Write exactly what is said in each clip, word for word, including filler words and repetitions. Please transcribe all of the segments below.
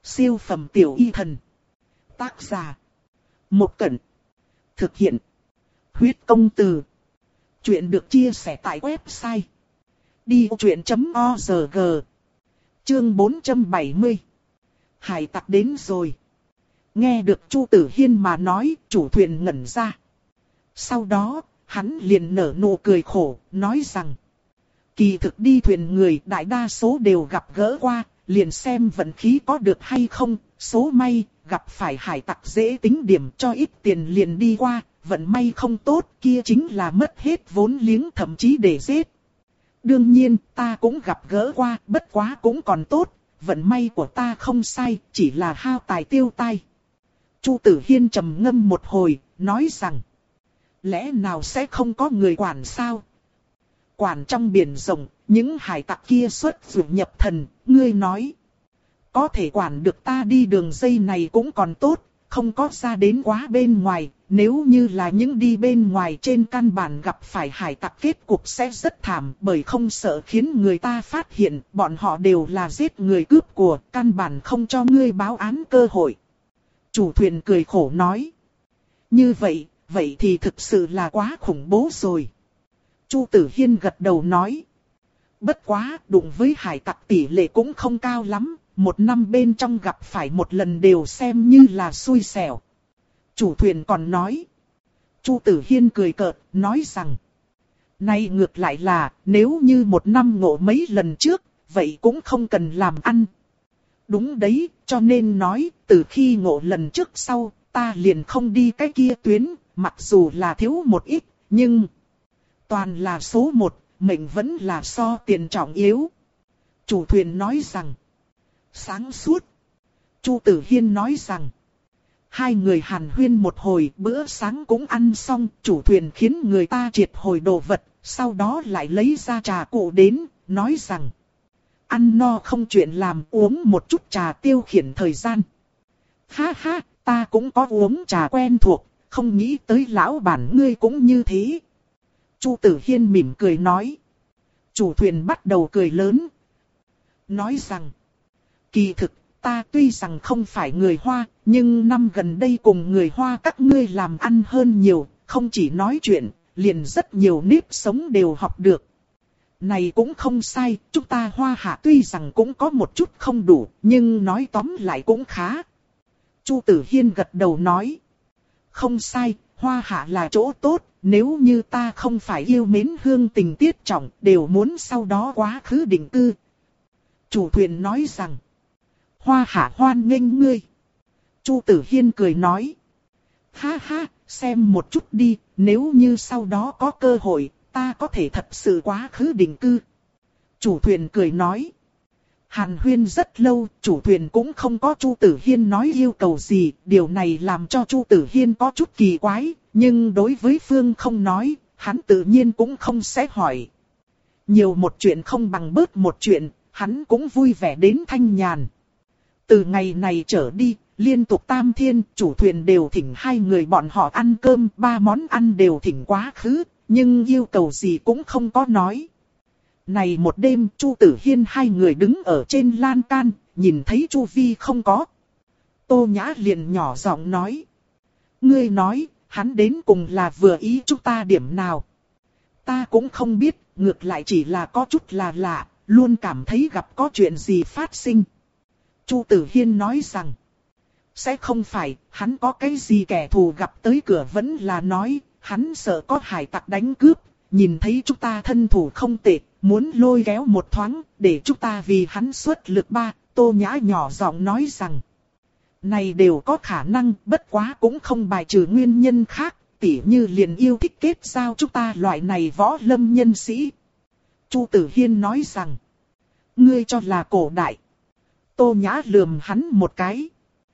Siêu phẩm tiểu y thần. Tác giả. Một Cẩn. Thực hiện. Huyết công từ. Chuyện được chia sẻ tại website đi vô chuyện chấm org. Chương bốn trăm bảy mươi. Hải tặc đến rồi. Nghe được Chu Tử Hiên mà nói, chủ thuyền ngẩn ra. Sau đó, hắn liền nở nụ cười khổ, nói rằng: kỳ thực đi thuyền người đại đa số đều gặp gỡ qua, liền xem vận khí có được hay không, số may, gặp phải hải tặc dễ tính điểm cho ít tiền liền đi qua, vận may không tốt kia chính là mất hết vốn liếng thậm chí để giết. Đương nhiên, ta cũng gặp gỡ qua, bất quá cũng còn tốt, vận may của ta không sai, chỉ là hao tài tiêu tai. Chu Tử Hiên trầm ngâm một hồi, nói rằng: lẽ nào sẽ không có người quản sao? Quản trong biển rộng, những hải tặc kia xuất ruột nhập thần, ngươi nói. Có thể quản được ta đi đường dây này cũng còn tốt, không có ra đến quá bên ngoài, nếu như là những đi bên ngoài trên căn bản gặp phải hải tặc kết cục sẽ rất thảm, bởi không sợ khiến người ta phát hiện, bọn họ đều là giết người cướp của, căn bản không cho ngươi báo án cơ hội. Chủ thuyền cười khổ nói: như vậy, vậy thì thực sự là quá khủng bố rồi. Chu Tử Hiên gật đầu nói: bất quá, đụng với hải tặc tỷ lệ cũng không cao lắm, một năm bên trong gặp phải một lần đều xem như là xui xẻo. Chủ thuyền còn nói. Chu Tử Hiên cười cợt, nói rằng: này ngược lại là, nếu như một năm ngộ mấy lần trước, vậy cũng không cần làm ăn. Đúng đấy, cho nên nói, từ khi ngộ lần trước sau, ta liền không đi cái kia tuyến, mặc dù là thiếu một ít, nhưng toàn là số một, mệnh vẫn là so tiền trọng yếu. Chủ thuyền nói rằng: sáng suốt. Chu Tử Hiên nói rằng: hai người hàn huyên một hồi, bữa sáng cũng ăn xong, chủ thuyền khiến người ta triệt hồi đồ vật, sau đó lại lấy ra trà cụ đến, nói rằng: ăn no không chuyện làm, uống một chút trà tiêu khiển thời gian. Ha ha, ta cũng có uống trà quen thuộc, không nghĩ tới lão bản ngươi cũng như thế. Chu Tử Hiên mỉm cười nói. Chủ thuyền bắt đầu cười lớn, nói rằng: kỳ thực, ta tuy rằng không phải người Hoa, nhưng năm gần đây cùng người Hoa các ngươi làm ăn hơn nhiều, không chỉ nói chuyện, liền rất nhiều nếp sống đều học được. Này cũng không sai, chúng ta Hoa Hạ tuy rằng cũng có một chút không đủ, nhưng nói tóm lại cũng khá. Chu Tử Hiên gật đầu nói: không sai, Hoa Hạ là chỗ tốt, nếu như ta không phải yêu mến hương tình tiết trọng, đều muốn sau đó quá khứ định cư. Chủ thuyền nói rằng: Hoa Hạ hoan nghênh ngươi. Chu Tử Hiên cười nói: ha ha, xem một chút đi, nếu như sau đó có cơ hội, ta có thể thật sự quá khứ định cư. Chủ thuyền cười nói. Hàn huyên rất lâu, chủ thuyền cũng không có Chu Tử Hiên nói yêu cầu gì, điều này làm cho Chu Tử Hiên có chút kỳ quái, nhưng đối với Phương không nói, hắn tự nhiên cũng không sẽ hỏi. Nhiều một chuyện không bằng bớt một chuyện, hắn cũng vui vẻ đến thanh nhàn. Từ ngày này trở đi, liên tục tam thiên, chủ thuyền đều thỉnh hai người bọn họ ăn cơm, ba món ăn đều thỉnh quá khứ, nhưng yêu cầu gì cũng không có nói. Này một đêm, Chu Tử Hiên hai người đứng ở trên lan can, nhìn thấy Chu Vi không có. Tô Nhã liền nhỏ giọng nói: ngươi nói, hắn đến cùng là vừa ý chúng ta điểm nào? Ta cũng không biết, ngược lại chỉ là có chút là lạ, luôn cảm thấy gặp có chuyện gì phát sinh. Chu Tử Hiên nói rằng: sẽ không phải, hắn có cái gì kẻ thù gặp tới cửa vẫn là nói, hắn sợ có hải tặc đánh cướp, nhìn thấy chúng ta thân thủ không tệ, muốn lôi kéo một thoáng, để chúng ta vì hắn xuất lực ba. Tô Nhã nhỏ giọng nói rằng: này đều có khả năng, bất quá cũng không bài trừ nguyên nhân khác, tỉ như liền yêu thích kết giao chúng ta loại này võ lâm nhân sĩ. Chu Tử Hiên nói rằng: ngươi cho là cổ đại. Tô Nhã lườm hắn một cái.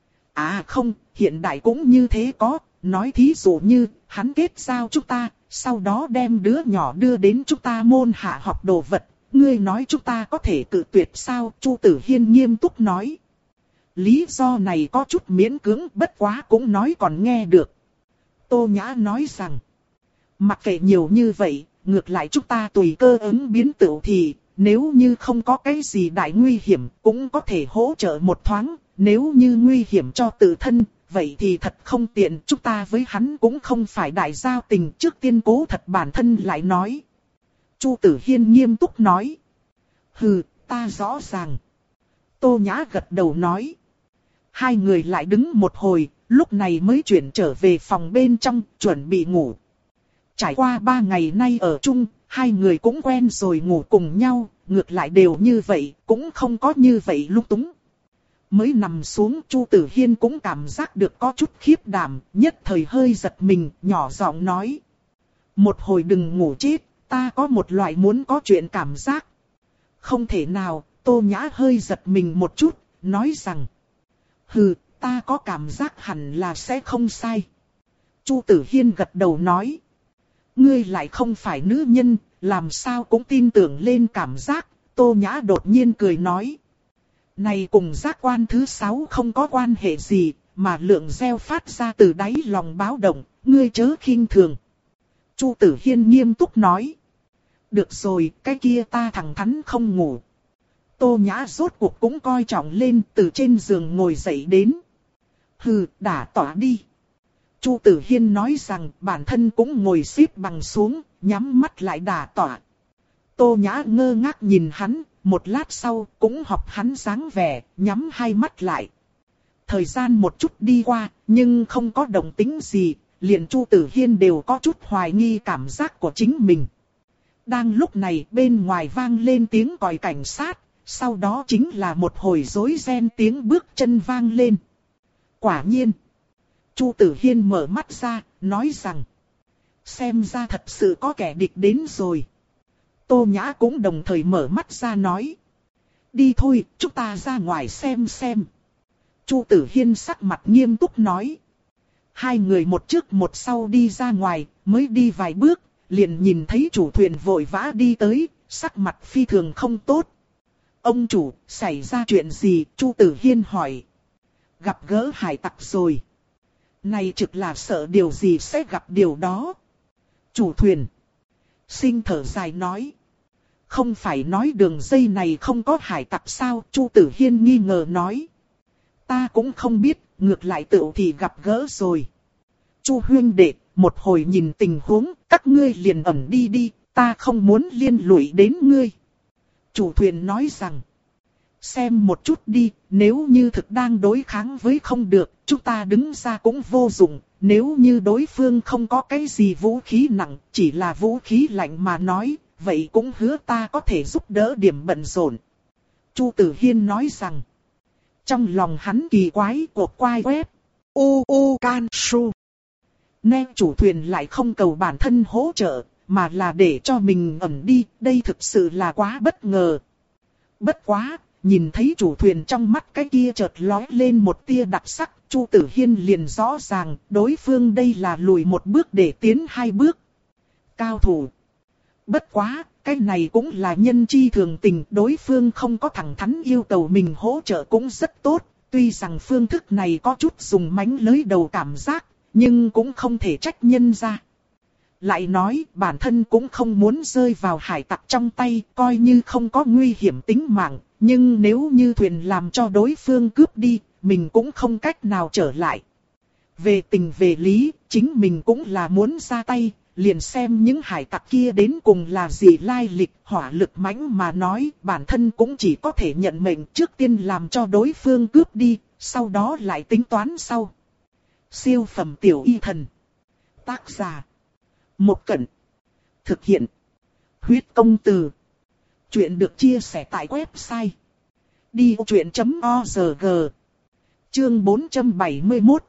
À không, hiện đại cũng như thế có, nói thí dụ như, hắn kết giao chúng ta, sau đó đem đứa nhỏ đưa đến chúng ta môn hạ học đồ vật, ngươi nói chúng ta có thể cự tuyệt sao? Chu Tử Hiên nghiêm túc nói. Lý do này có chút miễn cưỡng, bất quá cũng nói còn nghe được. Tô Nhã nói rằng: mặc kệ nhiều như vậy, ngược lại chúng ta tùy cơ ứng biến tựu thì, nếu như không có cái gì đại nguy hiểm, cũng có thể hỗ trợ một thoáng, nếu như nguy hiểm cho tự thân, vậy thì thật không tiện, chúng ta với hắn cũng không phải đại giao tình, trước tiên cố thật bản thân lại nói. Chu Tử Hiên nghiêm túc nói. Hừ, ta rõ ràng. Tô Nhã gật đầu nói. Hai người lại đứng một hồi, lúc này mới chuyển trở về phòng bên trong, chuẩn bị ngủ. Trải qua ba ngày nay ở chung, hai người cũng quen rồi ngủ cùng nhau, ngược lại đều như vậy, cũng không có như vậy lung túng. Mới nằm xuống, Chu Tử Hiên cũng cảm giác được có chút khiếp đảm, nhất thời hơi giật mình, nhỏ giọng nói. Một hồi đừng ngủ chết, ta có một loại muốn có chuyện cảm giác. Không thể nào, Tô Nhã hơi giật mình một chút, nói rằng. Hừ, ta có cảm giác hẳn là sẽ không sai. Chu Tử Hiên gật đầu nói. Ngươi lại không phải nữ nhân, làm sao cũng tin tưởng lên cảm giác. Tô Nhã đột nhiên cười nói. Này cùng giác quan thứ sáu không có quan hệ gì, mà lượng gieo phát ra từ đáy lòng báo động, ngươi chớ khinh thường. Chu Tử Hiên nghiêm túc nói. Được rồi, cái kia ta thẳng thắn không ngủ. Tô Nhã rốt cuộc cũng coi trọng lên, từ trên giường ngồi dậy đến. Hừ, đả tỏa đi. Chu Tử Hiên nói rằng bản thân cũng ngồi xếp bằng xuống, nhắm mắt lại đả tỏa. Tô Nhã ngơ ngác nhìn hắn, một lát sau cũng học hắn dáng vẻ, nhắm hai mắt lại. Thời gian một chút đi qua, nhưng không có động tĩnh gì, liền Chu Tử Hiên đều có chút hoài nghi cảm giác của chính mình. Đang lúc này bên ngoài vang lên tiếng còi cảnh sát, sau đó chính là một hồi rối ren tiếng bước chân vang lên. Quả nhiên, Chu Tử Hiên mở mắt ra, nói rằng, xem ra thật sự có kẻ địch đến rồi. Tô Nhã cũng đồng thời mở mắt ra nói, đi thôi, chúng ta ra ngoài xem xem. Chu Tử Hiên sắc mặt nghiêm túc nói. Hai người một trước một sau đi ra ngoài, mới đi vài bước, liền nhìn thấy chủ thuyền vội vã đi tới, sắc mặt phi thường không tốt. Ông chủ, xảy ra chuyện gì? Chu Tử Hiên hỏi. Gặp gỡ hải tặc rồi. Này trực là sợ điều gì sẽ gặp điều đó. Chủ thuyền Sinh thở dài nói. Không phải nói đường dây này không có hải tặc sao? Chu Tử Hiên nghi ngờ nói. Ta cũng không biết, ngược lại tựu thì gặp gỡ rồi. Chu huynh đệ, một hồi nhìn tình huống, các ngươi liền ẩn đi đi, ta không muốn liên lụy đến ngươi. Chủ thuyền nói rằng, xem một chút đi, nếu như thực đang đối kháng với không được, chúng ta đứng ra cũng vô dụng. Nếu như đối phương không có cái gì vũ khí nặng, chỉ là vũ khí lạnh mà nói, vậy cũng hứa ta có thể giúp đỡ điểm bận rộn. Chu Tử Hiên nói rằng, trong lòng hắn kỳ quái cuộc quay web, u u can su. Nè chủ thuyền lại không cầu bản thân hỗ trợ, mà là để cho mình ẩn đi, đây thực sự là quá bất ngờ. Bất quá, nhìn thấy chủ thuyền trong mắt cái kia chợt lóe lên một tia đặc sắc, Chu Tử Hiên liền rõ ràng, đối phương đây là lùi một bước để tiến hai bước. Cao thủ. Bất quá, cái này cũng là nhân chi thường tình, đối phương không có thẳng thắn yêu cầu mình hỗ trợ cũng rất tốt, tuy rằng phương thức này có chút dùng mánh lới đầu cảm giác, nhưng cũng không thể trách nhân ra. Lại nói, bản thân cũng không muốn rơi vào hải tặc trong tay, coi như không có nguy hiểm tính mạng, nhưng nếu như thuyền làm cho đối phương cướp đi, mình cũng không cách nào trở lại. Về tình về lý, chính mình cũng là muốn ra tay, liền xem những hải tặc kia đến cùng là gì lai lịch, hỏa lực mãnh mà nói, bản thân cũng chỉ có thể nhận mệnh trước tiên làm cho đối phương cướp đi, sau đó lại tính toán sau. Siêu phẩm tiểu y thần. Tác giả Một Cẩn. Thực hiện Huyết Công Từ. Chuyện được chia sẻ tại website đi vô chuyện chấm org. Chương bốn trăm bảy mươi mốt.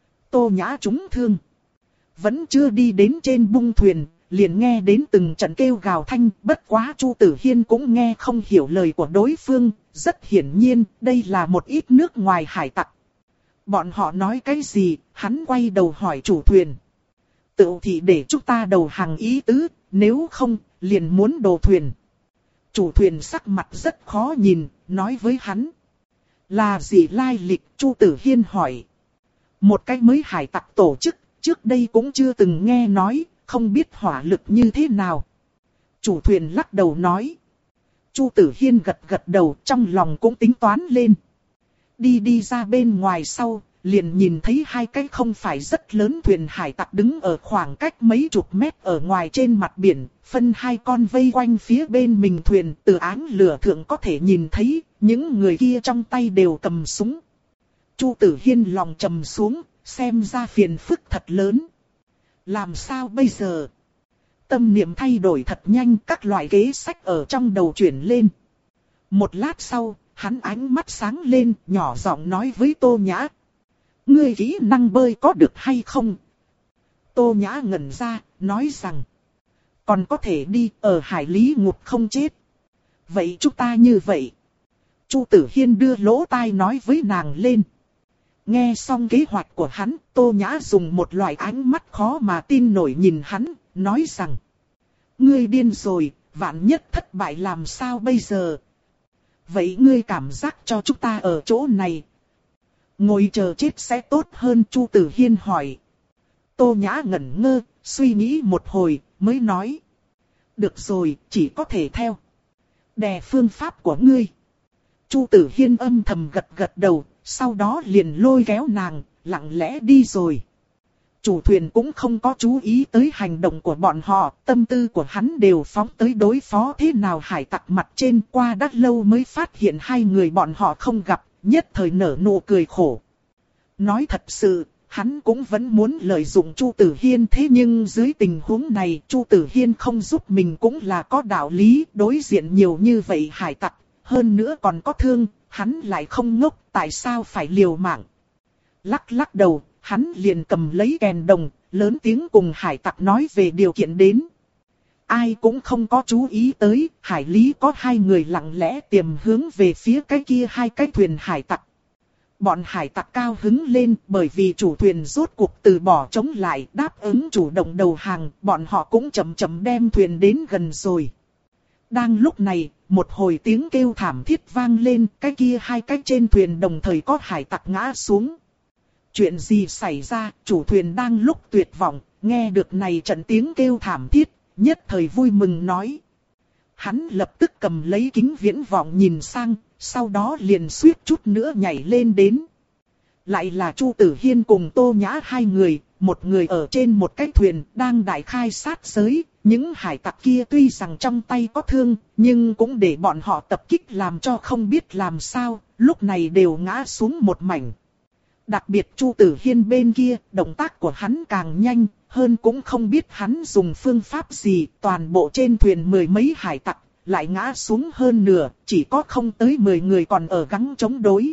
Tô Nhã trúng thương. Vẫn chưa đi đến trên bung thuyền, liền nghe đến từng trận kêu gào thanh, bất quá Chu Tử Hiên cũng nghe không hiểu lời của đối phương, rất hiển nhiên, đây là một ít nước ngoài hải tặc. Bọn họ nói cái gì, hắn quay đầu hỏi chủ thuyền. Tự thì để chúng ta đầu hàng ý tứ, nếu không, liền muốn đồ thuyền. Chủ thuyền sắc mặt rất khó nhìn, nói với hắn. Là gì lai lịch? Chu Tử Hiên hỏi. Một cái mới hải tặc tổ chức, trước đây cũng chưa từng nghe nói, không biết hỏa lực như thế nào. Chủ thuyền lắc đầu nói. Chu Tử Hiên gật gật đầu, trong lòng cũng tính toán lên. Đi đi ra bên ngoài sau, liền nhìn thấy hai cái không phải rất lớn thuyền hải tặc đứng ở khoảng cách mấy chục mét ở ngoài trên mặt biển, phân hai con vây quanh phía bên mình thuyền. Từ áng lửa thượng có thể nhìn thấy, những người kia trong tay đều cầm súng. Chu Tử Hiên lòng trầm xuống, xem ra phiền phức thật lớn. Làm sao bây giờ? Tâm niệm thay đổi thật nhanh, các loại kế sách ở trong đầu chuyển lên. Một lát sau, hắn ánh mắt sáng lên, nhỏ giọng nói với Tô Nhã. Ngươi kỹ năng bơi có được hay không? Tô Nhã ngẩn ra, nói rằng. Còn có thể đi, ở hải lý ngục không chết. Vậy chúng ta như vậy. Chu Tử Hiên đưa lỗ tai nói với nàng lên. Nghe xong kế hoạch của hắn, Tô Nhã dùng một loại ánh mắt khó mà tin nổi nhìn hắn, nói rằng. Ngươi điên rồi, vạn nhất thất bại làm sao bây giờ? Vậy ngươi cảm giác cho chúng ta ở chỗ này. Ngồi chờ chết sẽ tốt hơn, Chu Tử Hiên hỏi. Tô Nhã ngẩn ngơ, suy nghĩ một hồi, mới nói. Được rồi, chỉ có thể theo. Đè phương pháp của ngươi. Chu Tử Hiên âm thầm gật gật đầu, sau đó liền lôi kéo nàng, lặng lẽ đi rồi. Chủ thuyền cũng không có chú ý tới hành động của bọn họ, tâm tư của hắn đều phóng tới đối phó thế nào hải tặc mặt trên. Qua đã lâu mới phát hiện hai người bọn họ không gặp, nhất thời nở nụ cười khổ. Nói thật sự, hắn cũng vẫn muốn lợi dụng Chu Tử Hiên, thế nhưng dưới tình huống này Chu Tử Hiên không giúp mình cũng là có đạo lý. Đối diện nhiều như vậy hải tặc, hơn nữa còn có thương, hắn lại không ngốc, tại sao phải liều mạng. Lắc lắc đầu, hắn liền cầm lấy kèn đồng, lớn tiếng cùng hải tặc nói về điều kiện đến. Ai cũng không có chú ý tới, hải lý có hai người lặng lẽ tiềm hướng về phía cái kia hai cái thuyền hải tặc. Bọn hải tặc cao hứng lên bởi vì chủ thuyền rốt cuộc từ bỏ chống lại, đáp ứng chủ động đầu hàng, bọn họ cũng chậm chậm đem thuyền đến gần rồi. Đang lúc này, một hồi tiếng kêu thảm thiết vang lên, cái kia hai cái trên thuyền đồng thời có hải tặc ngã xuống. Chuyện gì xảy ra, chủ thuyền đang lúc tuyệt vọng, nghe được này trận tiếng kêu thảm thiết, nhất thời vui mừng nói. Hắn lập tức cầm lấy kính viễn vọng nhìn sang, sau đó liền suýt chút nữa nhảy lên đến. Lại là Chu Tử Hiên cùng Tô Nhã hai người, một người ở trên một cái thuyền đang đại khai sát giới. Những hải tặc kia tuy rằng trong tay có thương, nhưng cũng để bọn họ tập kích làm cho không biết làm sao, lúc này đều ngã xuống một mảnh. Đặc biệt Chu Tử Hiên bên kia, động tác của hắn càng nhanh, hơn cũng không biết hắn dùng phương pháp gì, toàn bộ trên thuyền mười mấy hải tặc, lại ngã xuống hơn nửa, chỉ có không tới mười người còn ở gắng chống đối.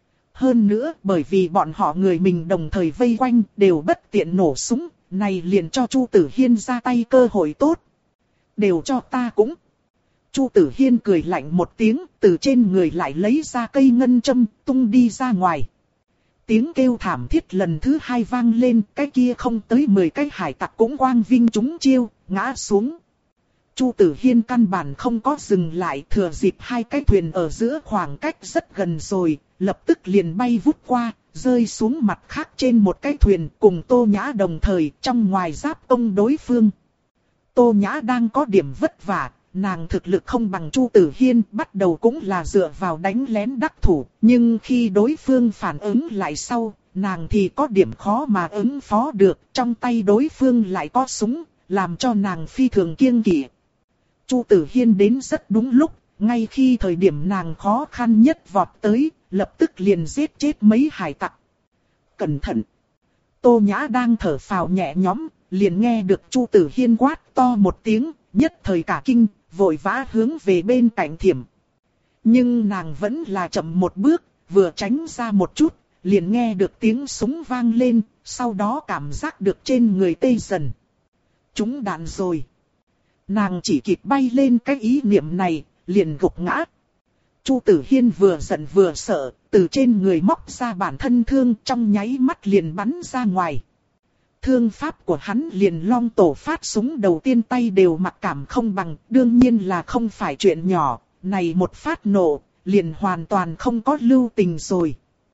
Hơn nữa, bởi vì bọn họ người mình đồng thời vây quanh, đều bất tiện nổ súng, này liền cho Chu Tử Hiên ra tay cơ hội tốt. Đều cho ta cũng. Chu Tử Hiên cười lạnh một tiếng, từ trên người lại lấy ra cây ngân châm, tung đi ra ngoài. Tiếng kêu thảm thiết lần thứ hai vang lên, cái kia không tới mười cái hải tặc cũng quang vinh trúng chiêu, ngã xuống. Chu Tử Hiên căn bản không có dừng lại, thừa dịp hai cái thuyền ở giữa khoảng cách rất gần rồi, lập tức liền bay vút qua, rơi xuống mặt khác trên một cái thuyền cùng Tô Nhã đồng thời trong ngoài giáp công đối phương. Tô Nhã đang có điểm vất vả, nàng thực lực không bằng Chu Tử Hiên, bắt đầu cũng là dựa vào đánh lén đắc thủ, nhưng khi đối phương phản ứng lại sau, nàng thì có điểm khó mà ứng phó được, trong tay đối phương lại có súng, làm cho nàng phi thường kiêng kỵ. Chu Tử Hiên đến rất đúng lúc, ngay khi thời điểm nàng khó khăn nhất vọt tới, lập tức liền giết chết mấy hải tặc. Cẩn thận! Tô Nhã đang thở phào nhẹ nhõm, liền nghe được Chu Tử Hiên quát to một tiếng, nhất thời cả kinh, vội vã hướng về bên cạnh thiểm. Nhưng nàng vẫn là chậm một bước, vừa tránh ra một chút, liền nghe được tiếng súng vang lên, sau đó cảm giác được trên người tê dần. Trúng đạn rồi. Nàng chỉ kịp bay lên cái ý niệm này, liền gục ngã. Chu Tử Hiên vừa giận vừa sợ, từ trên người móc ra bản thân thương, trong nháy mắt liền bắn ra ngoài. Thương pháp của hắn liền long tổ phát súng đầu tiên tay đều mặc cảm không bằng, đương nhiên là không phải chuyện nhỏ, này một phát nổ, liền hoàn toàn không có lưu tình rồi.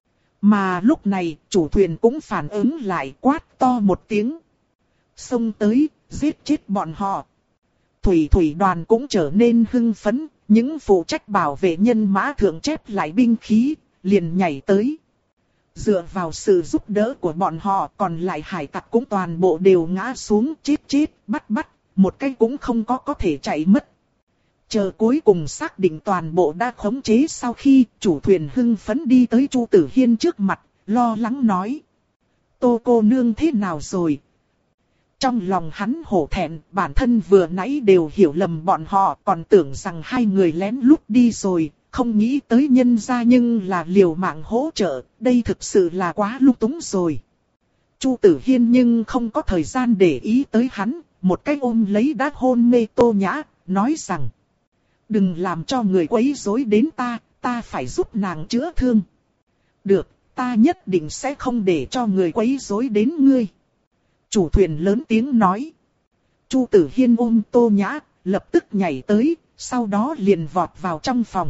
Mà lúc này, chủ thuyền cũng phản ứng lại, quát to một tiếng. Xông tới, giết chết bọn họ. Thủy thủy đoàn cũng trở nên hưng phấn, những phụ trách bảo vệ nhân mã thượng chép lại binh khí, liền nhảy tới. Dựa vào sự giúp đỡ của bọn họ, còn lại hải tặc cũng toàn bộ đều ngã xuống, chết chết, bắt bắt, một cái cũng không có có thể chạy mất. Chờ cuối cùng xác định toàn bộ đã khống chế sau khi chủ thuyền hưng phấn đi tới Chu Tử Hiên trước mặt, lo lắng nói. Tô cô nương thế nào rồi? Trong lòng hắn hổ thẹn, bản thân vừa nãy đều hiểu lầm bọn họ, còn tưởng rằng hai người lén lút đi rồi, không nghĩ tới nhân ra nhưng là liều mạng hỗ trợ, đây thực sự là quá lung túng rồi. Chu Tử Hiên nhưng không có thời gian để ý tới hắn, một cái ôm lấy đã hôn mê Tô Nhã, nói rằng. Đừng làm cho người quấy rối đến ta, ta phải giúp nàng chữa thương. Được, ta nhất định sẽ không để cho người quấy rối đến ngươi. Chủ thuyền lớn tiếng nói. Chu Tử Hiên ôm Tô Nhã, lập tức nhảy tới, sau đó liền vọt vào trong phòng.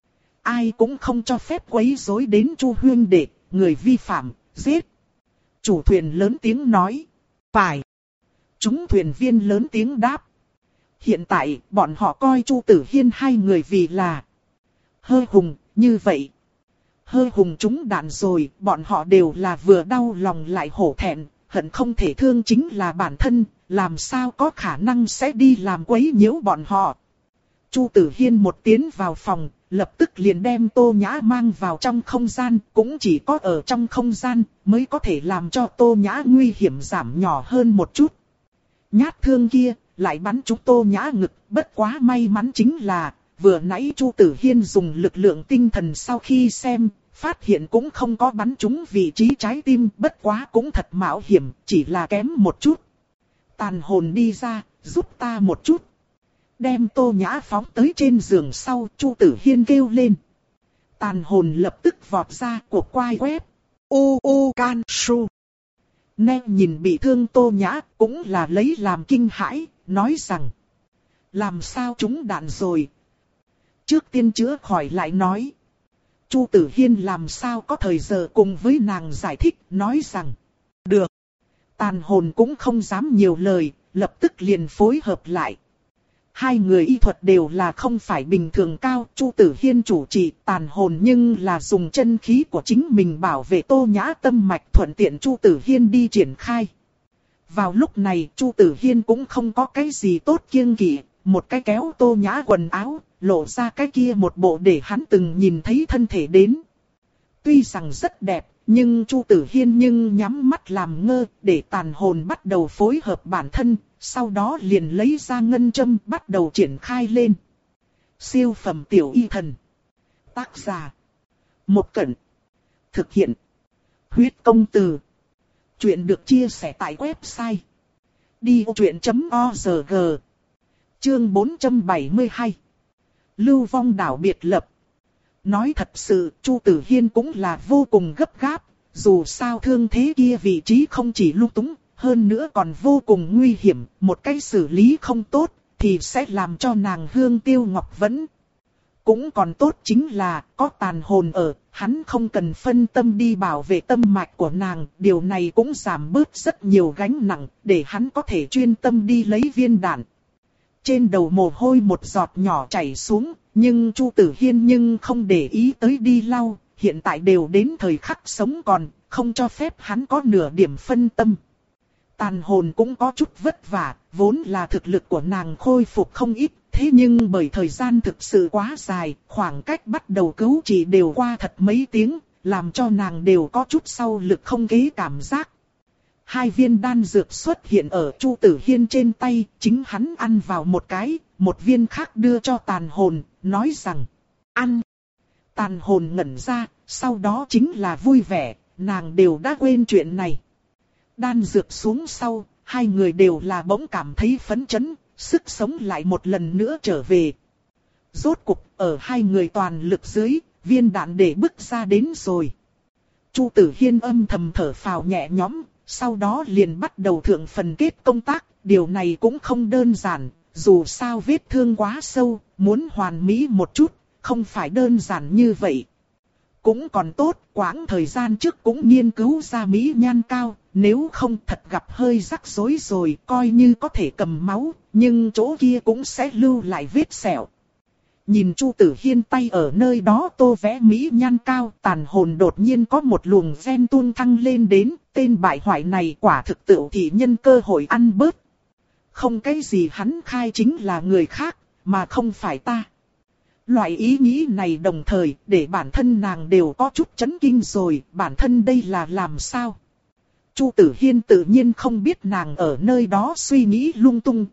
Ai cũng không cho phép quấy rối đến Chu huynh đệ, người vi phạm, giết. Chủ thuyền lớn tiếng nói. Phải. Chúng thuyền viên lớn tiếng đáp. Hiện tại, bọn họ coi Chu Tử Hiên hai người vì là Hơ Hùng, như vậy. Hơ Hùng trúng đạn rồi, bọn họ đều là vừa đau lòng lại hổ thẹn, hận không thể thương chính là bản thân, làm sao có khả năng sẽ đi làm quấy nhiễu bọn họ. Chu Tử Hiên một tiến vào phòng, lập tức liền đem Tô Nhã mang vào trong không gian, cũng chỉ có ở trong không gian mới có thể làm cho Tô Nhã nguy hiểm giảm nhỏ hơn một chút. Nhát thương kia lại bắn trúng Tô Nhã ngực, bất quá may mắn chính là vừa nãy Chu Tử Hiên dùng lực lượng tinh thần sau khi xem, phát hiện cũng không có bắn trúng vị trí trái tim, bất quá cũng thật mạo hiểm, chỉ là kém một chút. Tàn hồn đi ra, giúp ta một chút. Đem Tô Nhã phóng tới trên giường sau, Chu Tử Hiên kêu lên. Tàn hồn lập tức vọt ra cuộc quay web. U U Can Su. Nè nhìn bị thương Tô Nhã cũng là lấy làm kinh hãi, nói rằng. Làm sao chúng đạn rồi? Trước tiên chữa khỏi lại nói. Chu Tử Hiên làm sao có thời giờ cùng với nàng giải thích, nói rằng. Được. Tàn hồn cũng không dám nhiều lời, lập tức liền phối hợp lại. Hai người y thuật đều là không phải bình thường cao, Chu Tử Hiên chủ trì tàn hồn nhưng là dùng chân khí của chính mình bảo vệ Tô Nhã tâm mạch, thuận tiện Chu Tử Hiên đi triển khai. Vào lúc này Chu Tử Hiên cũng không có cái gì tốt kiêng kỵ, một cái kéo Tô Nhã quần áo, lộ ra cái kia một bộ để hắn từng nhìn thấy thân thể đến. Tuy rằng rất đẹp, nhưng Chu Tử Hiên nhưng nhắm mắt làm ngơ, để tàn hồn bắt đầu phối hợp bản thân, sau đó liền lấy ra ngân châm bắt đầu triển khai lên. Siêu phẩm tiểu y thần. Tác giả. Một Cẩn. Thực hiện. Huyết công từ. Chuyện được chia sẻ tại website. đi ô chuyện chấm org. Chương bốn trăm bảy mươi hai. Lưu vong đảo biệt lập. Nói thật sự, Chu Tử Hiên cũng là vô cùng gấp gáp, dù sao thương thế kia vị trí không chỉ lung túng, hơn nữa còn vô cùng nguy hiểm, một cái xử lý không tốt, thì sẽ làm cho nàng hương tiêu ngọc vẫn. Cũng còn tốt chính là, có tàn hồn ở, hắn không cần phân tâm đi bảo vệ tâm mạch của nàng, điều này cũng giảm bớt rất nhiều gánh nặng, để hắn có thể chuyên tâm đi lấy viên đạn. Trên đầu mồ hôi một giọt nhỏ chảy xuống, nhưng Chu Tử Hiên nhưng không để ý tới đi lau, hiện tại đều đến thời khắc sống còn, không cho phép hắn có nửa điểm phân tâm. Tàn hồn cũng có chút vất vả, vốn là thực lực của nàng khôi phục không ít, thế nhưng bởi thời gian thực sự quá dài, khoảng cách bắt đầu cứu trị đều qua thật mấy tiếng, làm cho nàng đều có chút sau lực không kế cảm giác. Hai viên đan dược xuất hiện ở Chu Tử Hiên trên tay, chính hắn ăn vào một cái, một viên khác đưa cho tàn hồn, nói rằng, ăn. Tàn hồn ngẩn ra, sau đó chính là vui vẻ, nàng đều đã quên chuyện này. Đan dược xuống sau, hai người đều là bỗng cảm thấy phấn chấn, sức sống lại một lần nữa trở về. Rốt cục, ở hai người toàn lực dưới, viên đạn để bước ra đến rồi. Chu Tử Hiên âm thầm thở phào nhẹ nhõm, sau đó liền bắt đầu thượng phần kết công tác, điều này cũng không đơn giản, dù sao vết thương quá sâu, muốn hoàn mỹ một chút, không phải đơn giản như vậy. Cũng còn tốt, quãng thời gian trước cũng nghiên cứu ra mỹ nhan cao, nếu không thật gặp hơi rắc rối rồi, coi như có thể cầm máu, nhưng chỗ kia cũng sẽ lưu lại vết sẹo. Nhìn Chu Tử Hiên tay ở nơi đó tô vẽ mỹ nhan cao, Tàn Hồn đột nhiên có một luồng gen tuôn thăng lên đến, tên bại hoại này quả thực tự thị nhân cơ hội ăn bớt. Không cái gì hắn khai chính là người khác, mà không phải ta. Loại ý nghĩ này đồng thời để bản thân nàng đều có chút chấn kinh rồi, bản thân đây là làm sao? Chu Tử Hiên tự nhiên không biết nàng ở nơi đó suy nghĩ lung tung.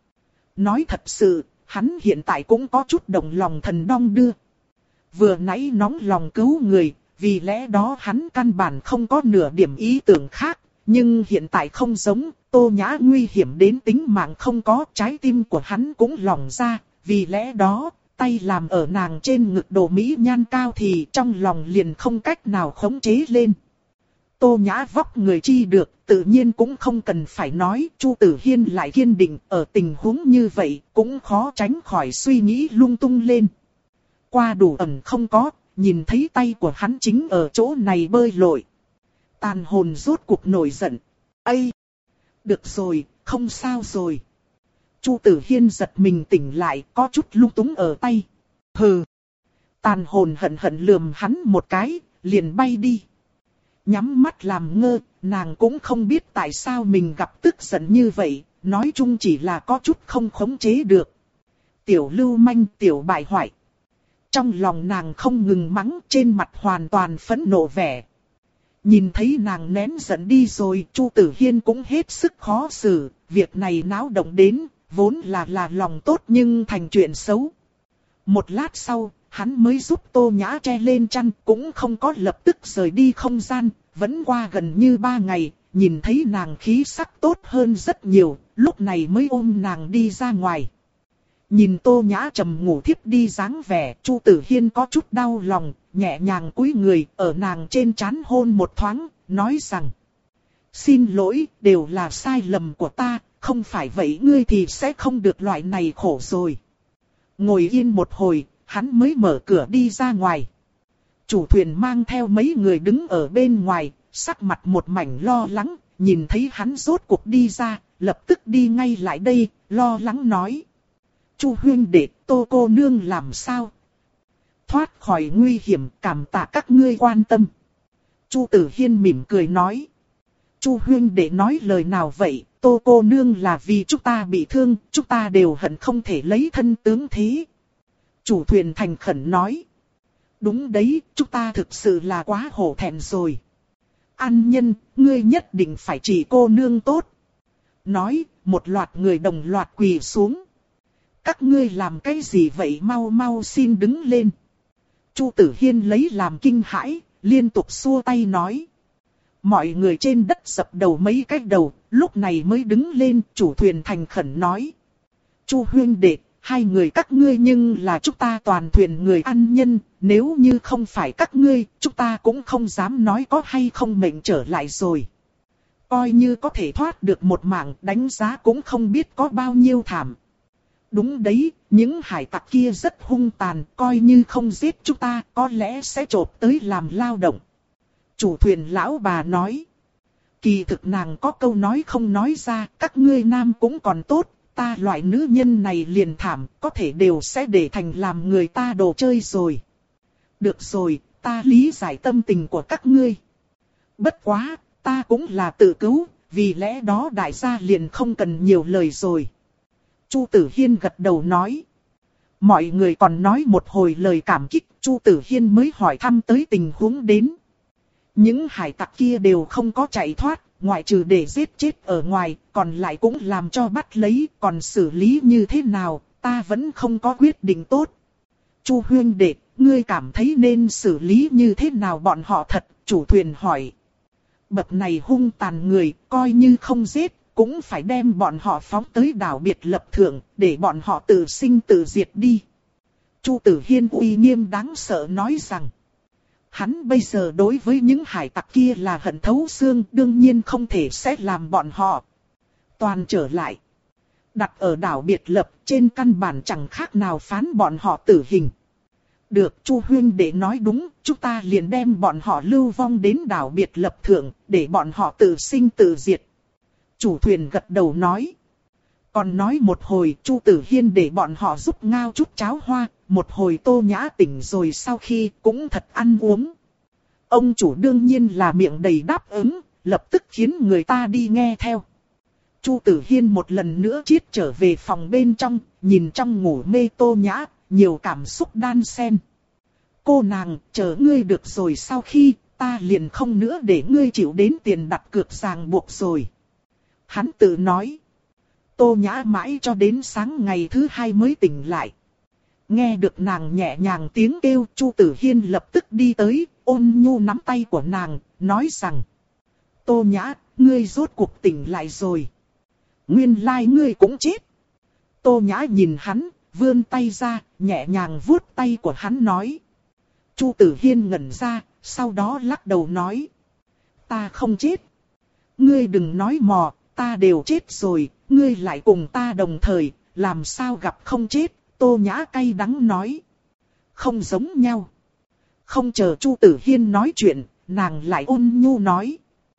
Nói thật sự, hắn hiện tại cũng có chút động lòng thần đong đưa. Vừa nãy nóng lòng cứu người, vì lẽ đó hắn căn bản không có nửa điểm ý tưởng khác. Nhưng hiện tại không giống, Tô Nhã nguy hiểm đến tính mạng không có, trái tim của hắn cũng lỏng ra. Vì lẽ đó, tay làm ở nàng trên ngực đồ mỹ nhan cao thì trong lòng liền không cách nào khống chế lên. Tô Nhã vóc người chi được, tự nhiên cũng không cần phải nói, Chu Tử Hiên lại kiên định, ở tình huống như vậy, cũng khó tránh khỏi suy nghĩ lung tung lên. Qua đủ ẩn không có, nhìn thấy tay của hắn chính ở chỗ này bơi lội. Tàn Hồn rốt cuộc nổi giận. Ây! Được rồi, không sao rồi. Chu Tử Hiên giật mình tỉnh lại, có chút lung túng ở tay. Hừ! Tàn Hồn hận hận lườm hắn một cái, liền bay đi. Nhắm mắt làm ngơ, nàng cũng không biết tại sao mình gặp tức giận như vậy, nói chung chỉ là có chút không khống chế được. Tiểu lưu manh, tiểu bại hoại. Trong lòng nàng không ngừng mắng, trên mặt hoàn toàn phẫn nộ vẻ. Nhìn thấy nàng nén giận đi rồi, Chu Tử Hiên cũng hết sức khó xử, việc này náo động đến, vốn là là lòng tốt nhưng thành chuyện xấu. Một lát sau, hắn mới giúp Tô Nhã che lên chăn, cũng không có lập tức rời đi không gian, vẫn qua gần như ba ngày, nhìn thấy nàng khí sắc tốt hơn rất nhiều, lúc này mới ôm nàng đi ra ngoài. Nhìn Tô Nhã trầm ngủ thiếp đi dáng vẻ, Chu Tử Hiên có chút đau lòng, nhẹ nhàng cúi người ở nàng trên trán hôn một thoáng, nói rằng: Xin lỗi, đều là sai lầm của ta, không phải vậy ngươi thì sẽ không được loại này khổ rồi. Ngồi yên một hồi, hắn mới mở cửa đi ra ngoài. Chủ thuyền mang theo mấy người đứng ở bên ngoài, sắc mặt một mảnh lo lắng, nhìn thấy hắn rốt cuộc đi ra, lập tức đi ngay lại đây, lo lắng nói: Chu huynh đệ, Tô cô nương làm sao? Thoát khỏi nguy hiểm, cảm tạ các ngươi quan tâm. Chu Tử Hiên mỉm cười nói: Chu huynh đệ nói lời nào vậy? Tô cô nương là vì chúng ta bị thương, chúng ta đều hận không thể lấy thân tướng thế. Chủ thuyền thành khẩn nói: Đúng đấy, chúng ta thực sự là quá hổ thẹn rồi. An nhân, ngươi nhất định phải chỉ cô nương tốt. Nói, một loạt người đồng loạt quỳ xuống. Các ngươi làm cái gì vậy, mau mau xin đứng lên. Chu Tử Hiên lấy làm kinh hãi, liên tục xua tay nói. Mọi người trên đất dập đầu mấy cái đầu, lúc này mới đứng lên. Chủ thuyền thành khẩn nói: Chu huynh đệ, hai người các ngươi nhưng là chúng ta toàn thuyền người ăn nhân, nếu như không phải các ngươi, chúng ta cũng không dám nói có hay không mệnh trở lại rồi. Coi như có thể thoát được một mạng, đánh giá cũng không biết có bao nhiêu thảm. Đúng đấy, những hải tặc kia rất hung tàn, coi như không giết chúng ta, có lẽ sẽ chộp tới làm lao động. Chủ thuyền lão bà nói. Kỳ thực nàng có câu nói không nói ra, các ngươi nam cũng còn tốt, ta loại nữ nhân này liền thảm, có thể đều sẽ để thành làm người ta đồ chơi rồi. Được rồi, ta lý giải tâm tình của các ngươi. Bất quá, ta cũng là tự cứu, vì lẽ đó đại gia liền không cần nhiều lời rồi. Chu Tử Hiên gật đầu nói. Mọi người còn nói một hồi lời cảm kích, Chu Tử Hiên mới hỏi thăm tới tình huống đến. Những hải tặc kia đều không có chạy thoát, ngoại trừ để giết chết ở ngoài, còn lại cũng làm cho bắt lấy, còn xử lý như thế nào, ta vẫn không có quyết định tốt. Chu huynh đệ, ngươi cảm thấy nên xử lý như thế nào bọn họ thật? Chủ thuyền hỏi. Bậc này hung tàn người, coi như không giết, cũng phải đem bọn họ phóng tới đảo biệt lập thượng, để bọn họ tự sinh tự diệt đi. Chu Tử Hiên uy nghiêm đáng sợ nói rằng. Hắn bây giờ đối với những hải tặc kia là hận thấu xương, đương nhiên không thể sẽ làm bọn họ toàn trở lại. Đặt ở đảo biệt lập, trên căn bản chẳng khác nào phán bọn họ tử hình. Được, Chu huynh đệ nói đúng, chúng ta liền đem bọn họ lưu vong đến đảo biệt lập thượng, để bọn họ tự sinh tự diệt. Chủ thuyền gật đầu nói. Còn nói một hồi Chu Tử Hiên để bọn họ giúp ngao chút cháo hoa, một hồi Tô Nhã tỉnh rồi sau khi cũng thật ăn uống. Ông chủ đương nhiên là miệng đầy đáp ứng, lập tức khiến người ta đi nghe theo. Chu Tử Hiên một lần nữa chiết trở về phòng bên trong, nhìn trong ngủ mê Tô Nhã, nhiều cảm xúc đan xen. Cô nàng, chờ ngươi được rồi sau khi, ta liền không nữa để ngươi chịu đến tiền đặt cược ràng buộc rồi. Hắn tự nói. Tô Nhã mãi cho đến sáng ngày thứ hai mới tỉnh lại. Nghe được nàng nhẹ nhàng tiếng kêu, Chu Tử Hiên lập tức đi tới, ôn nhu nắm tay của nàng, nói rằng. Tô Nhã, ngươi rốt cuộc tỉnh lại rồi. Nguyên lai ngươi cũng chết. Tô Nhã nhìn hắn, vươn tay ra, nhẹ nhàng vuốt tay của hắn nói. Chu Tử Hiên ngẩn ra, sau đó lắc đầu nói. Ta không chết. Ngươi đừng nói mò, ta đều chết rồi, ngươi lại cùng ta đồng thời, làm sao gặp không chết, Tô Nhã cay đắng nói. Không giống nhau. Không chờ Chu Tử Hiên nói chuyện, nàng lại ôn nhu nói.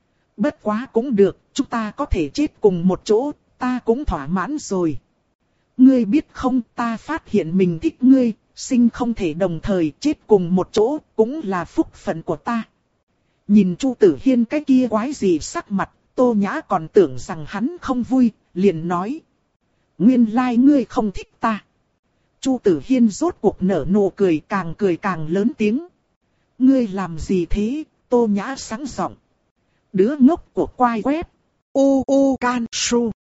Bất quá cũng được, chúng ta có thể chết cùng một chỗ, ta cũng thỏa mãn rồi. Ngươi biết không, ta phát hiện mình thích ngươi, sinh không thể đồng thời chết cùng một chỗ, cũng là phúc phận của ta. Nhìn Chu Tử Hiên cái kia quái gì sắc mặt, Tô Nhã còn tưởng rằng hắn không vui, liền nói. Nguyên lai ngươi không thích ta. Chu Tử Hiên rốt cuộc nở nụ cười, càng cười càng lớn tiếng. Ngươi làm gì thế? Tô Nhã sáng giọng. Đứa ngốc của quai web. U U Can Su.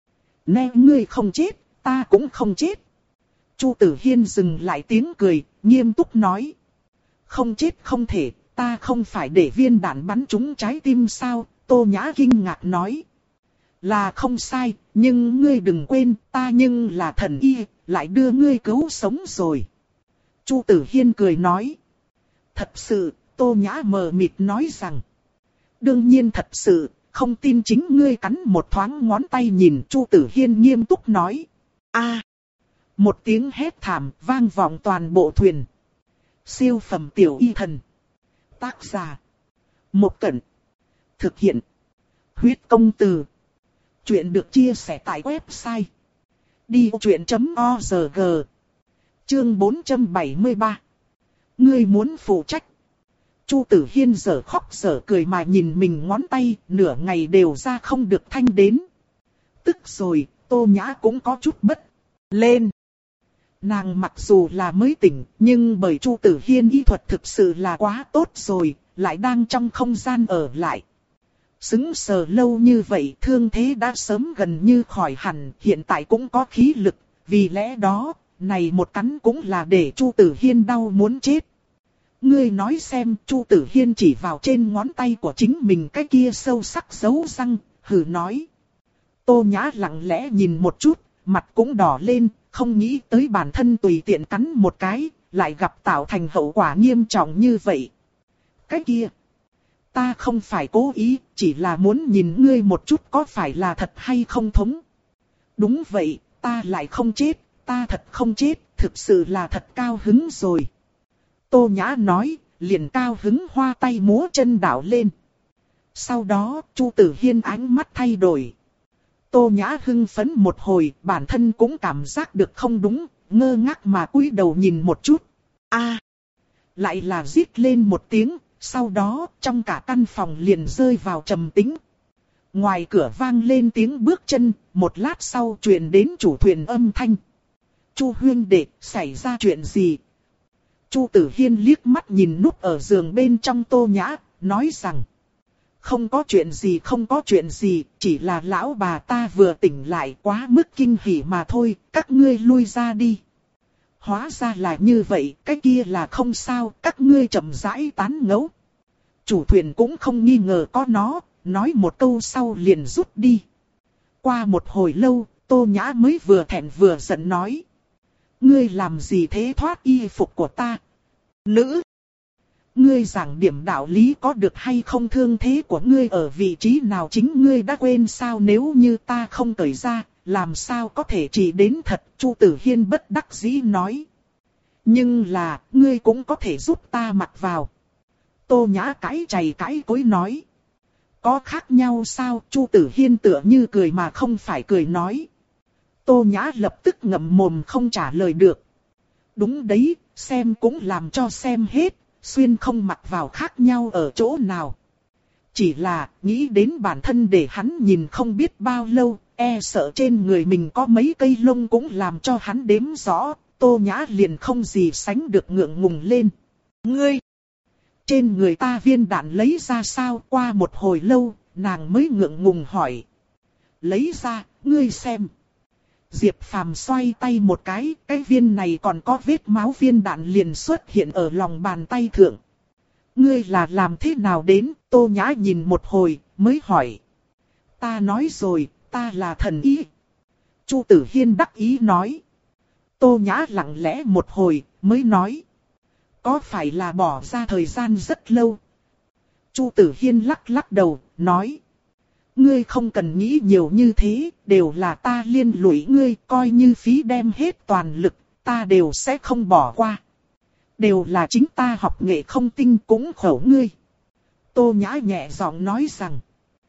Nè ngươi không chết, ta cũng không chết. Chu Tử Hiên dừng lại tiếng cười, nghiêm túc nói. Không chết không thể, ta không phải để viên đạn bắn trúng trái tim sao? Tô Nhã kinh ngạc nói. Là không sai, nhưng ngươi đừng quên, ta nhưng là thần y, lại đưa ngươi cứu sống rồi. Chu Tử Hiên cười nói. Thật sự, Tô Nhã mờ mịt nói rằng. Đương nhiên thật sự, không tin chính ngươi cắn một thoáng ngón tay nhìn. Chu Tử Hiên nghiêm túc nói. A, một tiếng hét thảm vang vọng toàn bộ thuyền. Siêu phẩm tiểu y thần. Tác giả. Một Cẩn. Thực hiện. Huyết công từ. Chuyện được chia sẻ tại website. đi ô chuyện chấm org. Chương bốn trăm bảy mươi ba. Ngươi muốn phụ trách. Chu Tử Hiên giờ khóc giờ cười mà nhìn mình ngón tay, nửa ngày đều ra không được thanh đến. Tức rồi, Tô Nhã cũng có chút bất lên. Nàng mặc dù là mới tỉnh, nhưng bởi Chu Tử Hiên y thuật thực sự là quá tốt rồi, lại đang trong không gian ở lại. Sững sờ lâu như vậy, thương thế đã sớm gần như khỏi hẳn, hiện tại cũng có khí lực, vì lẽ đó, này một cắn cũng là để Chu Tử Hiên đau muốn chết. Ngươi nói xem, Chu Tử Hiên chỉ vào trên ngón tay của chính mình cái kia sâu sắc dấu răng, hừ nói. Tô Nhã lặng lẽ nhìn một chút, mặt cũng đỏ lên, không nghĩ tới bản thân tùy tiện cắn một cái, lại gặp tạo thành hậu quả nghiêm trọng như vậy. Cái kia, ta không phải cố ý, chỉ là muốn nhìn ngươi một chút có phải là thật hay không thống. Đúng vậy, ta lại không chết, ta thật không chết, thực sự là thật cao hứng rồi. Tô Nhã nói, liền cao hứng hoa tay múa chân đảo lên. Sau đó, Chu Tử Hiên ánh mắt thay đổi. Tô Nhã hưng phấn một hồi, bản thân cũng cảm giác được không đúng, ngơ ngác mà cúi đầu nhìn một chút. A, lại là rít lên một tiếng, sau đó trong cả căn phòng liền rơi vào trầm tĩnh. Ngoài cửa vang lên tiếng bước chân, một lát sau truyền đến chủ thuyền âm thanh. Chu huynh đệ, xảy ra chuyện gì? Chu Tử Hiên liếc mắt nhìn núp ở giường bên trong Tô Nhã, nói rằng. Không có chuyện gì không có chuyện gì, chỉ là lão bà ta vừa tỉnh lại quá mức kinh hỉ mà thôi, các ngươi lui ra đi. Hóa ra là như vậy, cái kia là không sao, các ngươi chậm rãi tán ngẫu. Chủ thuyền cũng không nghi ngờ có nó, nói một câu sau liền rút đi. Qua một hồi lâu, Tô Nhã mới vừa thẹn vừa giận nói. Ngươi làm gì thế thoát y phục của ta? Nữ! Ngươi giảng điểm đạo lý có được hay không, thương thế của ngươi ở vị trí nào chính ngươi đã quên sao, nếu như ta không cởi ra, làm sao có thể chỉ đến thật, Chu Tử Hiên bất đắc dĩ nói. Nhưng là, ngươi cũng có thể giúp ta mặc vào. Tô Nhã cãi chày cãi cối nói. Có khác nhau sao, Chu Tử Hiên tựa như cười mà không phải cười nói. Tô Nhã lập tức ngậm mồm không trả lời được. Đúng đấy, xem cũng làm cho xem hết, xuyên không mặc vào khác nhau ở chỗ nào. Chỉ là, nghĩ đến bản thân để hắn nhìn không biết bao lâu, e sợ trên người mình có mấy cây lông cũng làm cho hắn đếm rõ, Tô Nhã liền không gì sánh được ngượng ngùng lên. Ngươi! Trên người ta viên đạn lấy ra sao? Qua một hồi lâu, nàng mới ngượng ngùng hỏi. Lấy ra, ngươi xem. Diệp Phàm xoay tay một cái, cái viên này còn có vết máu, viên đạn liền xuất hiện ở lòng bàn tay thượng. Ngươi là làm thế nào đến? Tô Nhã nhìn một hồi, mới hỏi. Ta nói rồi, ta là thần y. Chu Tử Hiên đắc ý nói. Tô Nhã lặng lẽ một hồi, mới nói. Có phải là bỏ ra thời gian rất lâu? Chu Tử Hiên lắc lắc đầu, nói. Ngươi không cần nghĩ nhiều như thế, đều là ta liên lụy ngươi, coi như phí đem hết toàn lực, ta đều sẽ không bỏ qua. Đều là chính ta học nghệ không tinh cũng khổ ngươi. Tô Nhã nhẹ giọng nói rằng.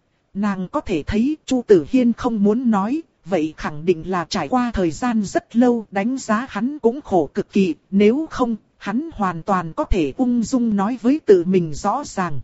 Nàng có thể thấy Chu Tử Hiên không muốn nói, vậy khẳng định là trải qua thời gian rất lâu, đánh giá hắn cũng khổ cực kỳ, nếu không, hắn hoàn toàn có thể ung dung nói với tự mình rõ ràng.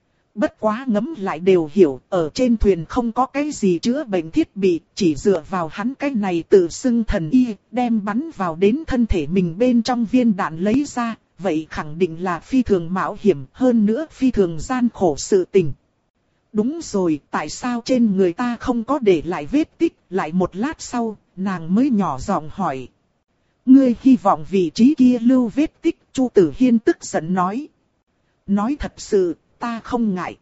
Bất quá ngẫm lại đều hiểu, ở trên thuyền không có cái gì chữa bệnh thiết bị, chỉ dựa vào hắn cái này tự xưng thần y, đem bắn vào đến thân thể mình bên trong viên đạn lấy ra, vậy khẳng định là phi thường mạo hiểm, hơn nữa phi thường gian khổ sự tình. Đúng rồi, tại sao trên người ta không có để lại vết tích? Lại một lát sau, nàng mới nhỏ giọng hỏi. Ngươi hy vọng vị trí kia lưu vết tích? Chu Tử Hiên tức giận nói. Nói thật sự, ta không ngại.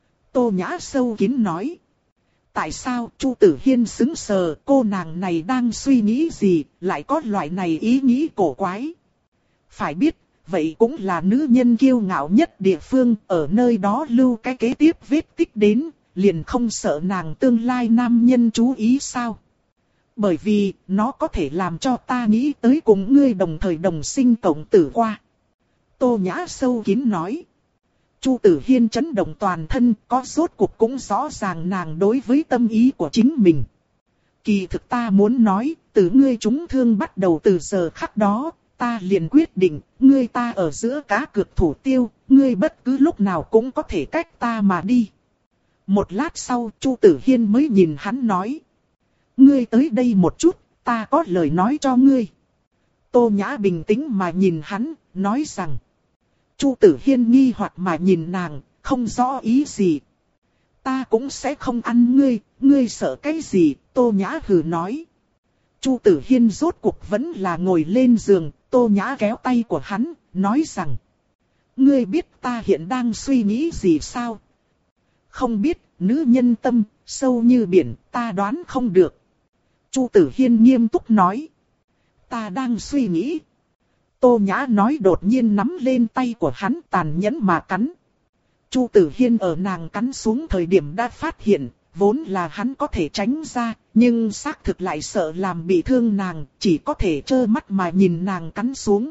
Tô Nhã sâu kín nói. Tại sao? Chu Tử Hiên sững sờ, cô nàng này đang suy nghĩ gì, lại có loại này ý nghĩ cổ quái. Phải biết, vậy cũng là nữ nhân kiêu ngạo nhất địa phương, ở nơi đó lưu cái kế tiếp vết tích đến, liền không sợ nàng tương lai nam nhân chú ý sao? Bởi vì, nó có thể làm cho ta nghĩ tới cùng ngươi đồng thời đồng sinh cộng tử qua. Tô Nhã sâu kín nói. Chu Tử Hiên chấn động toàn thân, có rốt cuộc cũng rõ ràng nàng đối với tâm ý của chính mình. Kỳ thực ta muốn nói, từ ngươi trúng thương bắt đầu từ giờ khắc đó, ta liền quyết định, ngươi ta ở giữa cá cược thủ tiêu, ngươi bất cứ lúc nào cũng có thể cách ta mà đi. Một lát sau, Chu Tử Hiên mới nhìn hắn nói. Ngươi tới đây một chút, ta có lời nói cho ngươi. Tô Nhã bình tĩnh mà nhìn hắn, nói rằng. Chu Tử Hiên nghi hoặc mà nhìn nàng, không rõ ý gì. Ta cũng sẽ không ăn ngươi, ngươi sợ cái gì? Tô Nhã hừ nói. Chu Tử Hiên rốt cuộc vẫn là ngồi lên giường, Tô Nhã kéo tay của hắn, nói rằng. Ngươi biết ta hiện đang suy nghĩ gì sao? Không biết, nữ nhân tâm, sâu như biển, ta đoán không được. Chu Tử Hiên nghiêm túc nói. Ta đang suy nghĩ. Tô Nhã nói đột nhiên nắm lên tay của hắn tàn nhẫn mà cắn. Chu Tử Hiên ở nàng cắn xuống thời điểm đã phát hiện, vốn là hắn có thể tránh ra, nhưng xác thực lại sợ làm bị thương nàng, chỉ có thể trơ mắt mà nhìn nàng cắn xuống.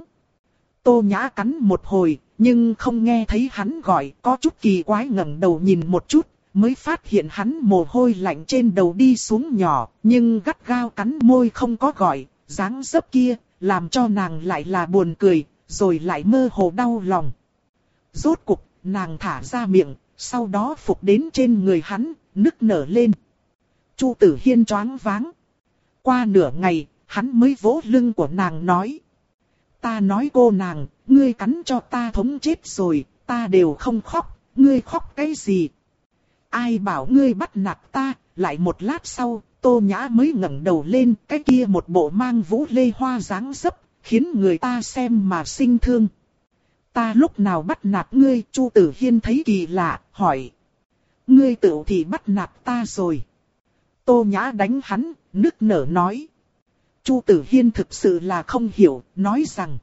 Tô Nhã cắn một hồi, nhưng không nghe thấy hắn gọi, có chút kỳ quái ngẩng đầu nhìn một chút, mới phát hiện hắn mồ hôi lạnh trên đầu đi xuống nhỏ, nhưng gắt gao cắn môi không có gọi, dáng dấp kia, làm cho nàng lại là buồn cười, rồi lại mơ hồ đau lòng. Rốt cục, nàng thả ra miệng, sau đó phục đến trên người hắn, nức nở lên. Chu Tử Hiên choáng váng. Qua nửa ngày, hắn mới vỗ lưng của nàng nói. Ta nói cô nàng, ngươi cắn cho ta thống chết rồi, ta đều không khóc, ngươi khóc cái gì? Ai bảo ngươi bắt nạt ta? Lại một lát sau, Tô Nhã mới ngẩng đầu lên, cái kia một bộ mang vũ lê hoa dáng dấp, khiến người ta xem mà sinh thương. Ta lúc nào bắt nạt ngươi? Chu Tử Hiên thấy kỳ lạ, hỏi. Ngươi tự thì bắt nạt ta rồi. Tô Nhã đánh hắn, nức nở nói. Chu Tử Hiên thực sự là không hiểu, nói rằng.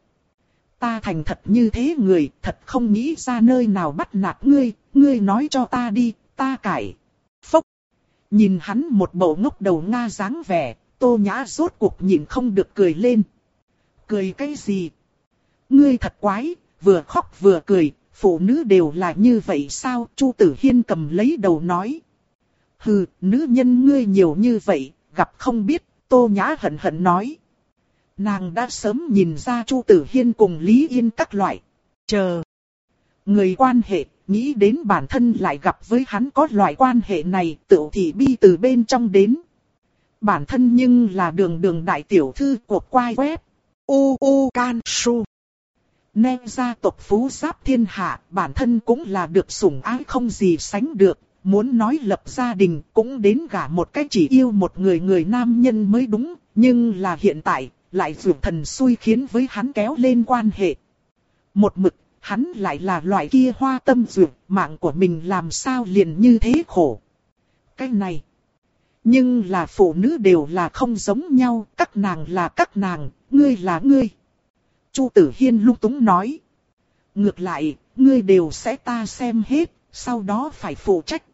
Ta thành thật như thế người, thật không nghĩ ra nơi nào bắt nạt ngươi, ngươi nói cho ta đi, ta cải. Phốc. Nhìn hắn một bộ ngốc đầu Nga dáng vẻ, Tô Nhã rốt cuộc nhìn không được cười lên. Cười cái gì? Ngươi thật quái, vừa khóc vừa cười, phụ nữ đều là như vậy sao? Chu Tử Hiên cầm lấy đầu nói. Hừ, nữ nhân ngươi nhiều như vậy, gặp không biết. Tô Nhã hận hận nói. Nàng đã sớm nhìn ra Chu Tử Hiên cùng Lý Yên các loại. Chờ. Người quan hệ, nghĩ đến bản thân lại gặp với hắn có loại quan hệ này, tự thị bi từ bên trong đến. Bản thân nhưng là đường đường đại tiểu thư của quai web. U U Can Su. Nè gia tộc phú giáp thiên hạ, bản thân cũng là được sủng ái không gì sánh được. Muốn nói lập gia đình cũng đến gả một cách chỉ yêu một người người nam nhân mới đúng. Nhưng là hiện tại, lại vượt thần xui khiến với hắn kéo lên quan hệ. Một mực, hắn lại là loại kia hoa tâm duyệt, mạng của mình làm sao liền như thế khổ. Cái này. Nhưng là phụ nữ đều là không giống nhau, các nàng là các nàng, ngươi là ngươi. Chu Tử Hiên lung túng nói. Ngược lại, ngươi đều sẽ ta xem hết, sau đó phải phụ trách.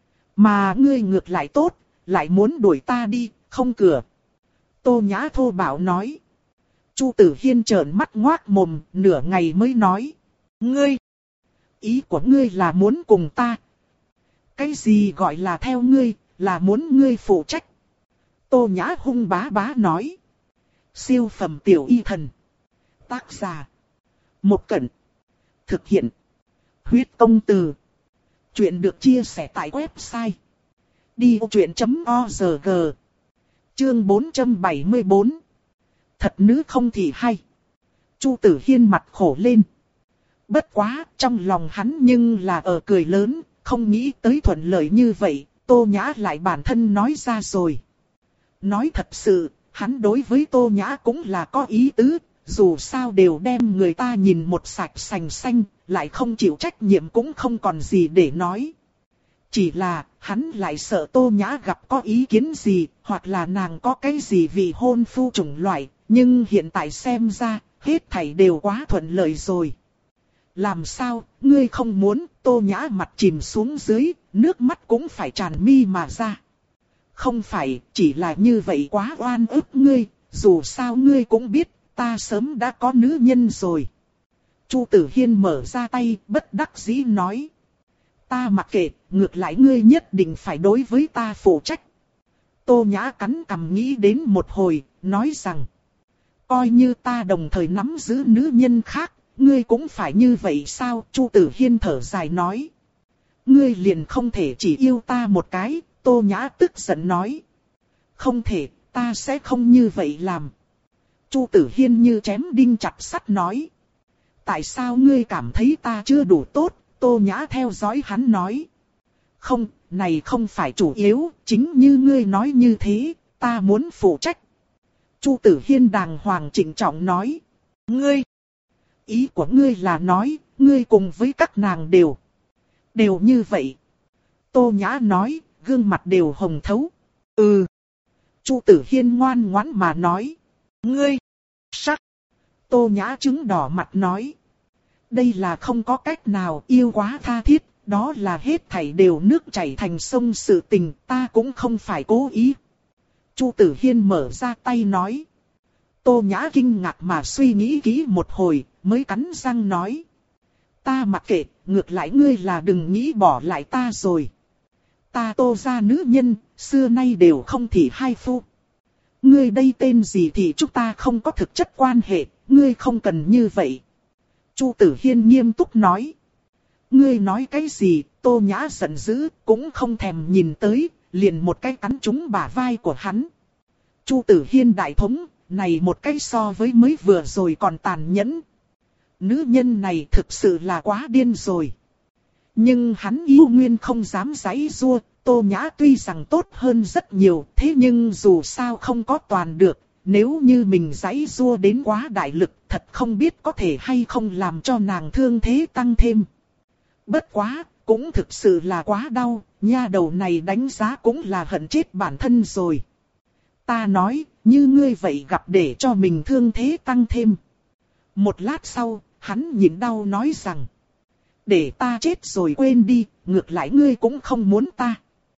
Mà ngươi ngược lại tốt, lại muốn đuổi ta đi, không cửa. Tô Nhã thô bạo nói. Chu Tử Hiên trợn mắt ngoác mồm, nửa ngày mới nói. Ngươi, ý của ngươi là muốn cùng ta. Cái gì gọi là theo ngươi, là muốn ngươi phụ trách. Tô Nhã hung bá bá nói. Siêu phẩm tiểu y thần. Tác giả. Một Cẩn. Thực hiện. Huyết công từ. Chuyện được chia sẻ tại website. đi ô chuyện chấm org. Chương bốn trăm bảy mươi bốn. Thật nữ không thì hay. Chu Tử Hiên mặt khổ lên. Bất quá, trong lòng hắn nhưng là ở cười lớn, không nghĩ tới thuận lợi như vậy, Tô Nhã lại bản thân nói ra rồi. Nói thật sự, hắn đối với Tô Nhã cũng là có ý tứ, dù sao đều đem người ta nhìn một sạch sành xanh, lại không chịu trách nhiệm cũng không còn gì để nói. Chỉ là, hắn lại sợ Tô Nhã gặp có ý kiến gì, hoặc là nàng có cái gì vì hôn phu chủng loại, nhưng hiện tại xem ra, hết thảy đều quá thuận lợi rồi. Làm sao, ngươi không muốn, Tô Nhã mặt chìm xuống dưới, nước mắt cũng phải tràn mi mà ra. Không phải, chỉ là như vậy quá oan ức ngươi, dù sao ngươi cũng biết, ta sớm đã có nữ nhân rồi. Chu Tử Hiên mở ra tay, bất đắc dĩ nói. Ta mặc kệ, ngược lại ngươi nhất định phải đối với ta phụ trách. Tô Nhã cắn cằm nghĩ đến một hồi, nói rằng. Coi như ta đồng thời nắm giữ nữ nhân khác, ngươi cũng phải như vậy sao? Chu Tử Hiên thở dài nói. Ngươi liền không thể chỉ yêu ta một cái, Tô Nhã tức giận nói. Không thể, ta sẽ không như vậy làm. Chu Tử Hiên như chém đinh chặt sắt nói. Tại sao ngươi cảm thấy ta chưa đủ tốt? Tô Nhã theo dõi hắn nói. Không, này không phải chủ yếu, chính như ngươi nói như thế, ta muốn phụ trách. Chu Tử Hiên đàng hoàng trịnh trọng nói. Ngươi, ý của ngươi là nói, ngươi cùng với các nàng đều. Đều như vậy. Tô Nhã nói, gương mặt đều hồng thấu. Ừ. Chu Tử Hiên ngoan ngoãn mà nói. Ngươi, sắc. Tô Nhã trứng đỏ mặt nói. Đây là không có cách nào, yêu quá tha thiết, đó là hết thảy đều nước chảy thành sông sự tình, ta cũng không phải cố ý. Chu Tử Hiên mở ra tay nói. Tô Nhã kinh ngạc mà suy nghĩ kỹ một hồi, mới cắn răng nói. Ta mặc kệ, ngược lại ngươi là đừng nghĩ bỏ lại ta rồi. Ta Tô gia nữ nhân, xưa nay đều không thị hai phu. Ngươi đây tên gì thì chúng ta không có thực chất quan hệ, ngươi không cần như vậy. Chu Tử Hiên nghiêm túc nói. Ngươi nói cái gì? Tô Nhã giận dữ, cũng không thèm nhìn tới, liền một cái cắn trúng bả vai của hắn. Chu Tử Hiên đại thống, này một cái so với mới vừa rồi còn tàn nhẫn. Nữ nhân này thực sự là quá điên rồi. Nhưng hắn yêu nguyên không dám giãy giụa. Tô Nhã tuy rằng tốt hơn rất nhiều, thế nhưng dù sao không có toàn được. Nếu như mình giãy giụa đến quá đại lực, thật không biết có thể hay không làm cho nàng thương thế tăng thêm. Bất quá, cũng thực sự là quá đau, nha đầu này đánh giá cũng là hận chết bản thân rồi. Ta nói, như ngươi vậy gặp để cho mình thương thế tăng thêm. Một lát sau, hắn nhịn đau nói rằng. Để ta chết rồi quên đi, ngược lại ngươi cũng không muốn ta.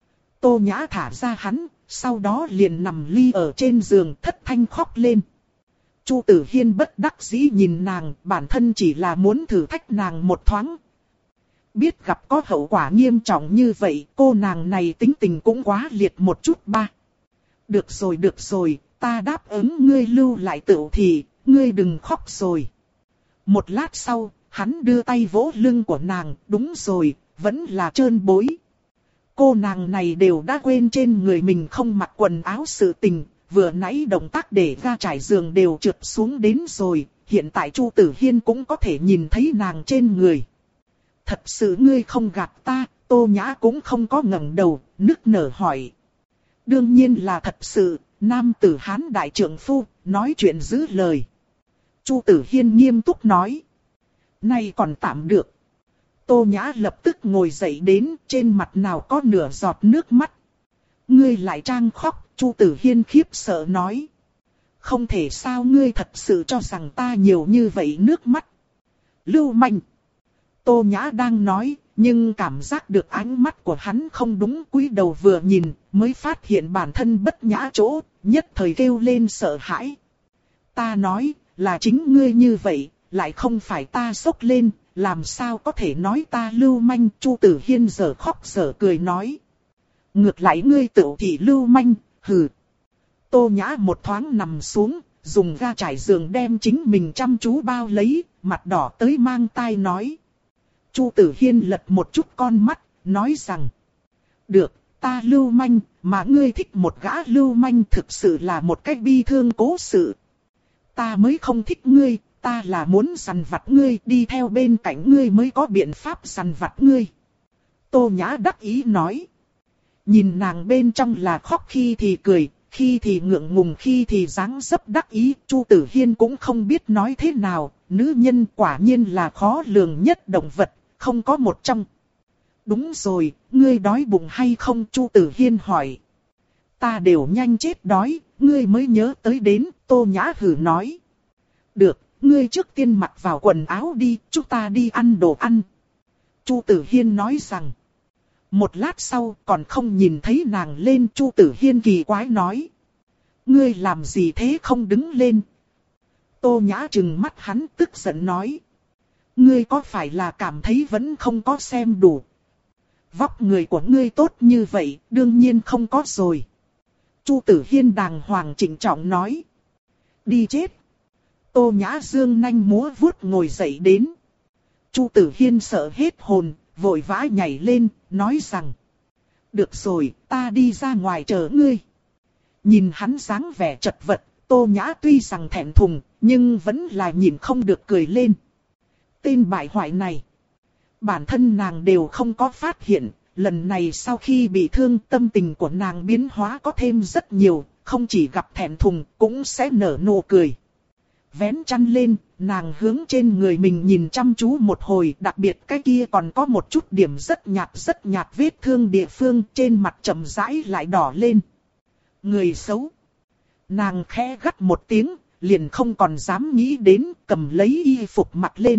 Tô Nhã thả ra hắn, sau đó liền nằm ly ở trên giường thất thanh khóc lên. Chu Tử Hiên bất đắc dĩ nhìn nàng, bản thân chỉ là muốn thử thách nàng một thoáng. Biết gặp có hậu quả nghiêm trọng như vậy, cô nàng này tính tình cũng quá liệt một chút ba. Được rồi được rồi, ta đáp ứng ngươi lưu lại tựu thì, ngươi đừng khóc rồi. Một lát sau, hắn đưa tay vỗ lưng của nàng, đúng rồi, vẫn là trơn bối. Cô nàng này đều đã quên trên người mình không mặc quần áo sự tình, vừa nãy động tác để ga trải giường đều trượt xuống đến rồi, hiện tại Chu Tử Hiên cũng có thể nhìn thấy nàng trên người. Thật sự ngươi không gạt ta, Tô Nhã cũng không có ngẩng đầu, nức nở hỏi. Đương nhiên là thật sự, nam tử Hán đại trượng phu, nói chuyện giữ lời. Chu Tử Hiên nghiêm túc nói. Này còn tạm được. Tô Nhã lập tức ngồi dậy đến, trên mặt nào có nửa giọt nước mắt. Ngươi lại trang khóc, Chu Tử Hiên khiếp sợ nói. Không thể sao ngươi thật sự cho rằng ta nhiều như vậy nước mắt. Lưu manh. Tô Nhã đang nói, nhưng cảm giác được ánh mắt của hắn không đúng, cúi đầu vừa nhìn, mới phát hiện bản thân bất nhã chỗ, nhất thời kêu lên sợ hãi. Ta nói, là chính ngươi như vậy, lại không phải ta sốc lên, làm sao có thể nói ta lưu manh. Chu Tử Hiên giờ khóc giờ cười nói. Ngược lại ngươi tự thị lưu manh, hừ. Tô Nhã một thoáng nằm xuống, dùng ga trải giường đem chính mình chăm chú bao lấy, mặt đỏ tới mang tai nói. Chu Tử Hiên lật một chút con mắt, nói rằng. Được, ta lưu manh, mà ngươi thích một gã lưu manh thực sự là một cách bi thương cố sự. Ta mới không thích ngươi, ta là muốn săn vặt ngươi, đi theo bên cạnh ngươi mới có biện pháp săn vặt ngươi. Tô Nhã đắc ý nói. Nhìn nàng bên trong là khóc khi thì cười, khi thì ngượng ngùng, khi thì dáng dấp đắc ý, Chu Tử Hiên cũng không biết nói thế nào, nữ nhân quả nhiên là khó lường nhất động vật, không có một trong. Đúng rồi, ngươi đói bụng hay không? Chu Tử Hiên hỏi. Ta đều nhanh chết đói, ngươi mới nhớ tới đến, Tô Nhã hử nói. Được, ngươi trước tiên mặc vào quần áo đi, chúng ta đi ăn đồ ăn. Chu Tử Hiên nói rằng. Một lát sau còn không nhìn thấy nàng lên, Chu Tử Hiên kỳ quái nói. Ngươi làm gì thế không đứng lên? Tô Nhã trừng mắt hắn tức giận nói. Ngươi có phải là cảm thấy vẫn không có xem đủ? Vóc người của ngươi tốt như vậy, đương nhiên không có rồi. Chu Tử Hiên đàng hoàng trịnh trọng nói. Đi chết. Tô Nhã dương nanh múa vuốt ngồi dậy đến. Chu Tử Hiên sợ hết hồn, vội vã nhảy lên, nói rằng. Được rồi, ta đi ra ngoài chờ ngươi. Nhìn hắn dáng vẻ chật vật, Tô Nhã tuy rằng thẹn thùng, nhưng vẫn là nhìn không được cười lên. Tên bại hoại này. Bản thân nàng đều không có phát hiện, lần này sau khi bị thương tâm tình của nàng biến hóa có thêm rất nhiều, không chỉ gặp thẹn thùng cũng sẽ nở nụ cười. Vén chăn lên, nàng hướng trên người mình nhìn chăm chú một hồi, đặc biệt cái kia còn có một chút điểm rất nhạt rất nhạt vết thương địa phương trên mặt chậm rãi lại đỏ lên. Người xấu. Nàng khẽ gắt một tiếng, liền không còn dám nghĩ đến, cầm lấy y phục mặc lên.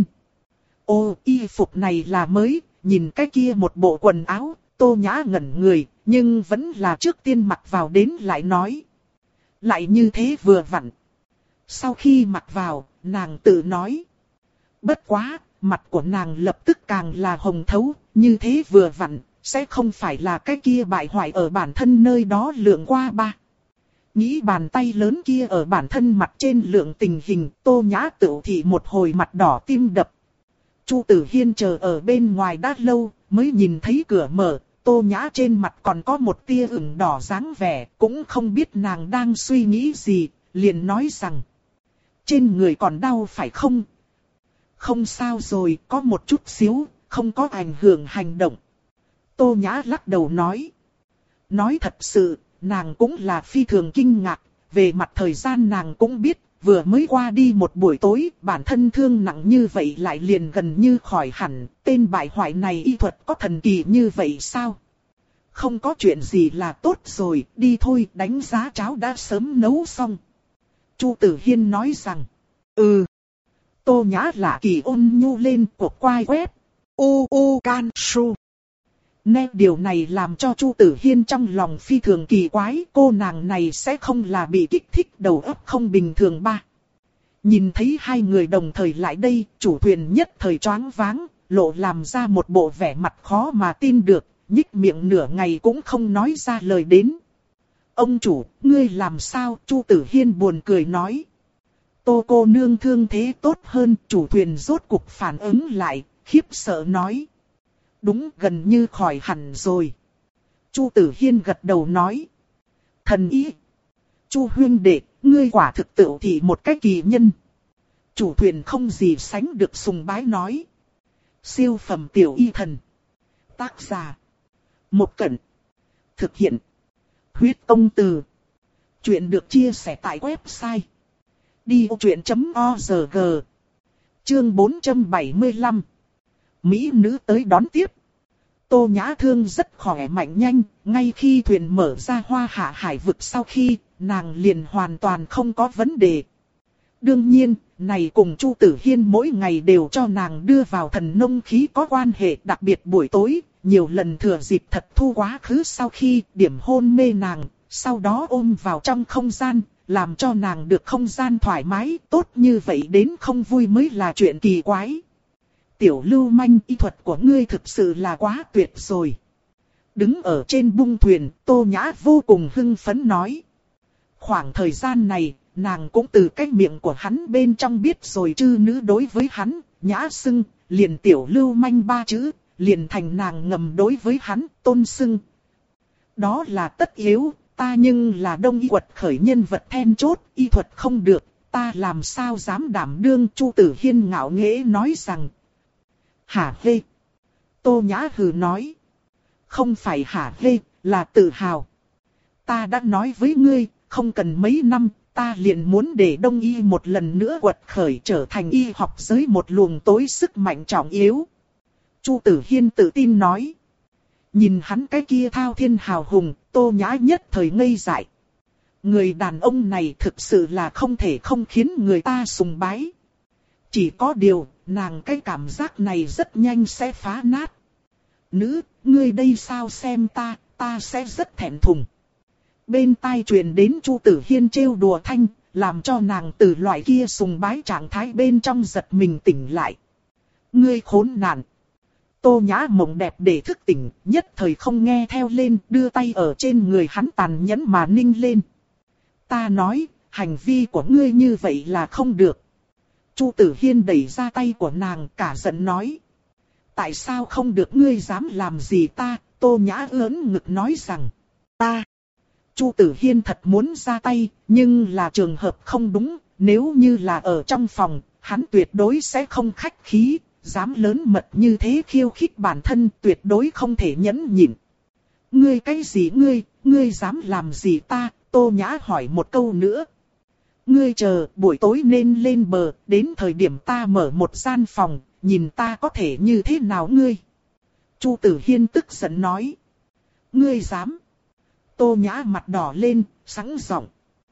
Ô, y phục này là mới, nhìn cái kia một bộ quần áo, Tô Nhã ngẩn người, nhưng vẫn là trước tiên mặc vào đến lại nói. Lại như thế vừa vặn. Sau khi mặc vào, nàng tự nói. Bất quá, mặt của nàng lập tức càng là hồng thấu, như thế vừa vặn, sẽ không phải là cái kia bại hoại ở bản thân nơi đó lượng qua ba. Nghĩ bàn tay lớn kia ở bản thân mặt trên lượng tình hình, Tô Nhã tự thị một hồi mặt đỏ tim đập. Chu Tử Hiên chờ ở bên ngoài đã lâu, mới nhìn thấy cửa mở, Tô Nhã trên mặt còn có một tia ửng đỏ dáng vẻ, cũng không biết nàng đang suy nghĩ gì, liền nói rằng. Trên người còn đau phải không? Không sao rồi, có một chút xíu, không có ảnh hưởng hành động. Tô Nhã lắc đầu nói. Nói thật sự, nàng cũng là phi thường kinh ngạc, về mặt thời gian nàng cũng biết, vừa mới qua đi một buổi tối, bản thân thương nặng như vậy lại liền gần như khỏi hẳn, tên bại hoại này y thuật có thần kỳ như vậy sao? Không có chuyện gì là tốt rồi, đi thôi, đánh giá cháo đã sớm nấu xong. Chu Tử Hiên nói rằng, ừ. Tô Nhã lạ kỳ ôn nhu lên cuộc quai quét. U u can su. Nè điều này làm cho Chu Tử Hiên trong lòng phi thường kỳ quái, cô nàng này sẽ không là bị kích thích đầu óc không bình thường ba. Nhìn thấy hai người đồng thời lại đây, chủ thuyền nhất thời choáng váng, lộ làm ra một bộ vẻ mặt khó mà tin được, nhích miệng nửa ngày cũng không nói ra lời đến. Ông chủ, ngươi làm sao? Chu Tử Hiên buồn cười nói. Tô cô nương thương thế tốt hơn, chủ thuyền rốt cục phản ứng lại, khiếp sợ nói. Đúng, gần như khỏi hẳn rồi. Chu Tử Hiên gật đầu nói. Thần ý. Chu huynh đệ, ngươi quả thực tự thị một cách kỳ nhân. Chủ thuyền không gì sánh được sùng bái nói. Siêu phẩm tiểu y thần. Tác giả. Một Cẩn. Thực hiện. Huyết Công Từ. Chuyện được chia sẻ tại website đi ô chuyện chấm org. Chương bốn trăm bảy mươi lăm. Mỹ nữ tới đón tiếp. Tô Nhã Thương rất khỏe mạnh nhanh, ngay khi thuyền mở ra Hoa Hạ hải vực sau khi, nàng liền hoàn toàn không có vấn đề. Đương nhiên, này cùng Chu Tử Hiên mỗi ngày đều cho nàng đưa vào thần nông khí có quan hệ, đặc biệt buổi tối, nhiều lần thừa dịp thật thu quá khứ sau khi điểm hôn mê nàng, sau đó ôm vào trong không gian, làm cho nàng được không gian thoải mái, tốt như vậy đến không vui mới là chuyện kỳ quái. Tiểu lưu manh, y thuật của ngươi thực sự là quá tuyệt rồi. Đứng ở trên bung thuyền, Tô Nhã vô cùng hưng phấn nói. Khoảng thời gian này, nàng cũng từ cái miệng của hắn bên trong biết rồi chư nữ đối với hắn, nhã xưng, liền tiểu lưu manh ba chữ, liền thành nàng ngầm đối với hắn, tôn xưng. Đó là tất yếu, ta nhưng là đông y quật khởi nhân vật then chốt, y thuật không được, ta làm sao dám đảm đương. Chu Tử Hiên ngạo nghễ nói rằng. Hả hê? Tô Nhã hừ nói. Không phải hả hê, là tự hào. Ta đã nói với ngươi, không cần mấy năm, ta liền muốn để đông y một lần nữa quật khởi trở thành y học giới một luồng tối sức mạnh trọng yếu. Chu Tử Hiên tự tin nói. Nhìn hắn cái kia thao thiên hào hùng, Tô Nhã nhất thời ngây dại. Người đàn ông này thực sự là không thể không khiến người ta sùng bái. Chỉ có điều, nàng cái cảm giác này rất nhanh sẽ phá nát. Nữ, ngươi đây sao xem ta, ta sẽ rất thẹn thùng. Bên tai truyền đến Chu Tử Hiên trêu đùa thanh, làm cho nàng từ loại kia sùng bái trạng thái bên trong giật mình tỉnh lại. Ngươi khốn nạn. Tô Nhã mộng đẹp để thức tỉnh, nhất thời không nghe theo lên, đưa tay ở trên người hắn tàn nhẫn mà ninh lên. Ta nói, hành vi của ngươi như vậy là không được. Chu Tử Hiên đẩy ra tay của nàng, cả giận nói. Tại sao không được, ngươi dám làm gì ta? Tô Nhã ưỡn ngực nói rằng. Ta. Chu Tử Hiên thật muốn ra tay, nhưng là trường hợp không đúng, nếu như là ở trong phòng, hắn tuyệt đối sẽ không khách khí. Dám lớn mật như thế khiêu khích bản thân, tuyệt đối không thể nhẫn nhịn. Ngươi cái gì ngươi, ngươi dám làm gì ta? Tô Nhã hỏi một câu nữa. Ngươi chờ, buổi tối nên lên bờ, đến thời điểm ta mở một gian phòng, nhìn ta có thể như thế nào ngươi? Chu Tử Hiên tức giận nói. Ngươi dám? Tô Nhã mặt đỏ lên, sẵn giọng.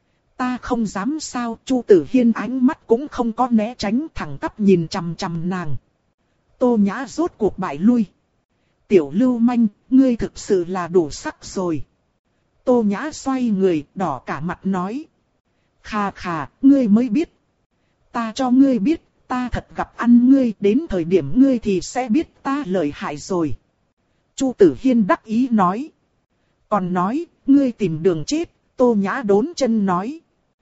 Ta không dám sao? Chu Tử Hiên ánh mắt cũng không có né tránh, thẳng tắp nhìn chằm chằm nàng. Tô Nhã rốt cuộc bại lui. Tiểu lưu manh, ngươi thực sự là đủ sắc rồi. Tô Nhã xoay người, đỏ cả mặt nói. Khà khà, ngươi mới biết. Ta cho ngươi biết, ta thật gặp ăn ngươi, đến thời điểm ngươi thì sẽ biết ta lợi hại rồi. Chu Tử Hiên đắc ý nói. Còn nói, ngươi tìm đường chết. Tô Nhã đốn chân nói.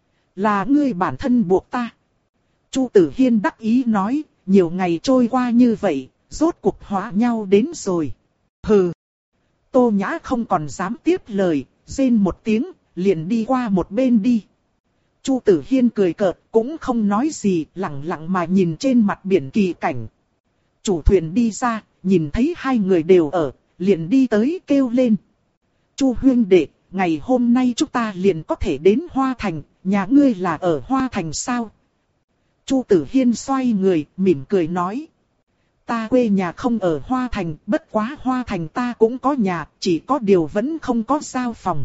Là ngươi bản thân buộc ta. Chu Tử Hiên đắc ý nói. Nhiều ngày trôi qua như vậy, rốt cuộc hóa nhau đến rồi. Hừ. Tô Nhã không còn dám tiếp lời, rên một tiếng, liền đi qua một bên đi. Chu Tử Hiên cười cợt, cũng không nói gì, lặng lặng mà nhìn trên mặt biển kỳ cảnh. Chủ thuyền đi ra, nhìn thấy hai người đều ở, liền đi tới kêu lên. Chu huynh đệ, ngày hôm nay chúng ta liền có thể đến Hoa Thành, nhà ngươi là ở Hoa Thành sao? Chu Tử Hiên xoay người, mỉm cười nói. Ta quê nhà không ở Hoa Thành, bất quá Hoa Thành ta cũng có nhà, chỉ có điều vẫn không có giao phòng.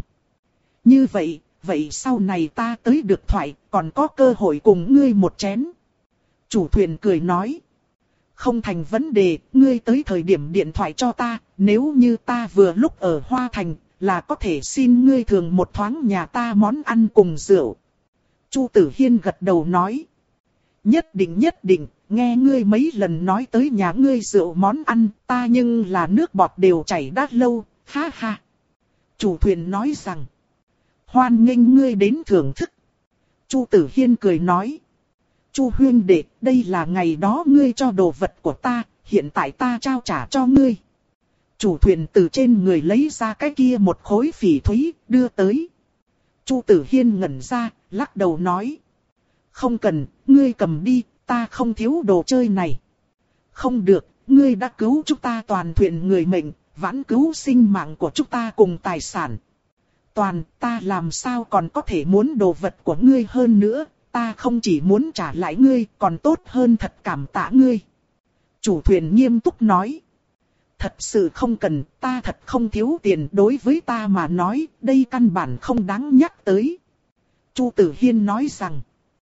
Như vậy, vậy sau này ta tới được thoại, còn có cơ hội cùng ngươi một chén. Chủ thuyền cười nói. Không thành vấn đề, ngươi tới thời điểm điện thoại cho ta, nếu như ta vừa lúc ở Hoa Thành, là có thể xin ngươi thường một thoáng nhà ta món ăn cùng rượu. Chu Tử Hiên gật đầu nói. Nhất định nhất định, nghe ngươi mấy lần nói tới nhà ngươi rượu món ăn, ta nhưng là nước bọt đều chảy đã lâu, ha ha. Chủ thuyền nói rằng. hoan nghênh ngươi đến thưởng thức. Chu Tử Hiên cười nói. Chu huynh đệ, đây là ngày đó ngươi cho đồ vật của ta, hiện tại ta trao trả cho ngươi. Chủ thuyền từ trên người lấy ra cái kia một khối phỉ thúy, đưa tới. Chu Tử Hiên ngẩn ra, lắc đầu nói. Không cần, ngươi cầm đi, ta không thiếu đồ chơi này. Không được, ngươi đã cứu chúng ta toàn thuyền người mệnh, vãn cứu sinh mạng của chúng ta cùng tài sản. Toàn, ta làm sao còn có thể muốn đồ vật của ngươi hơn nữa, ta không chỉ muốn trả lại ngươi, còn tốt hơn thật cảm tạ ngươi. Chủ thuyền nghiêm túc nói. Thật sự không cần, ta thật không thiếu tiền, đối với ta mà nói, đây căn bản không đáng nhắc tới. Chu Tử Hiên nói rằng.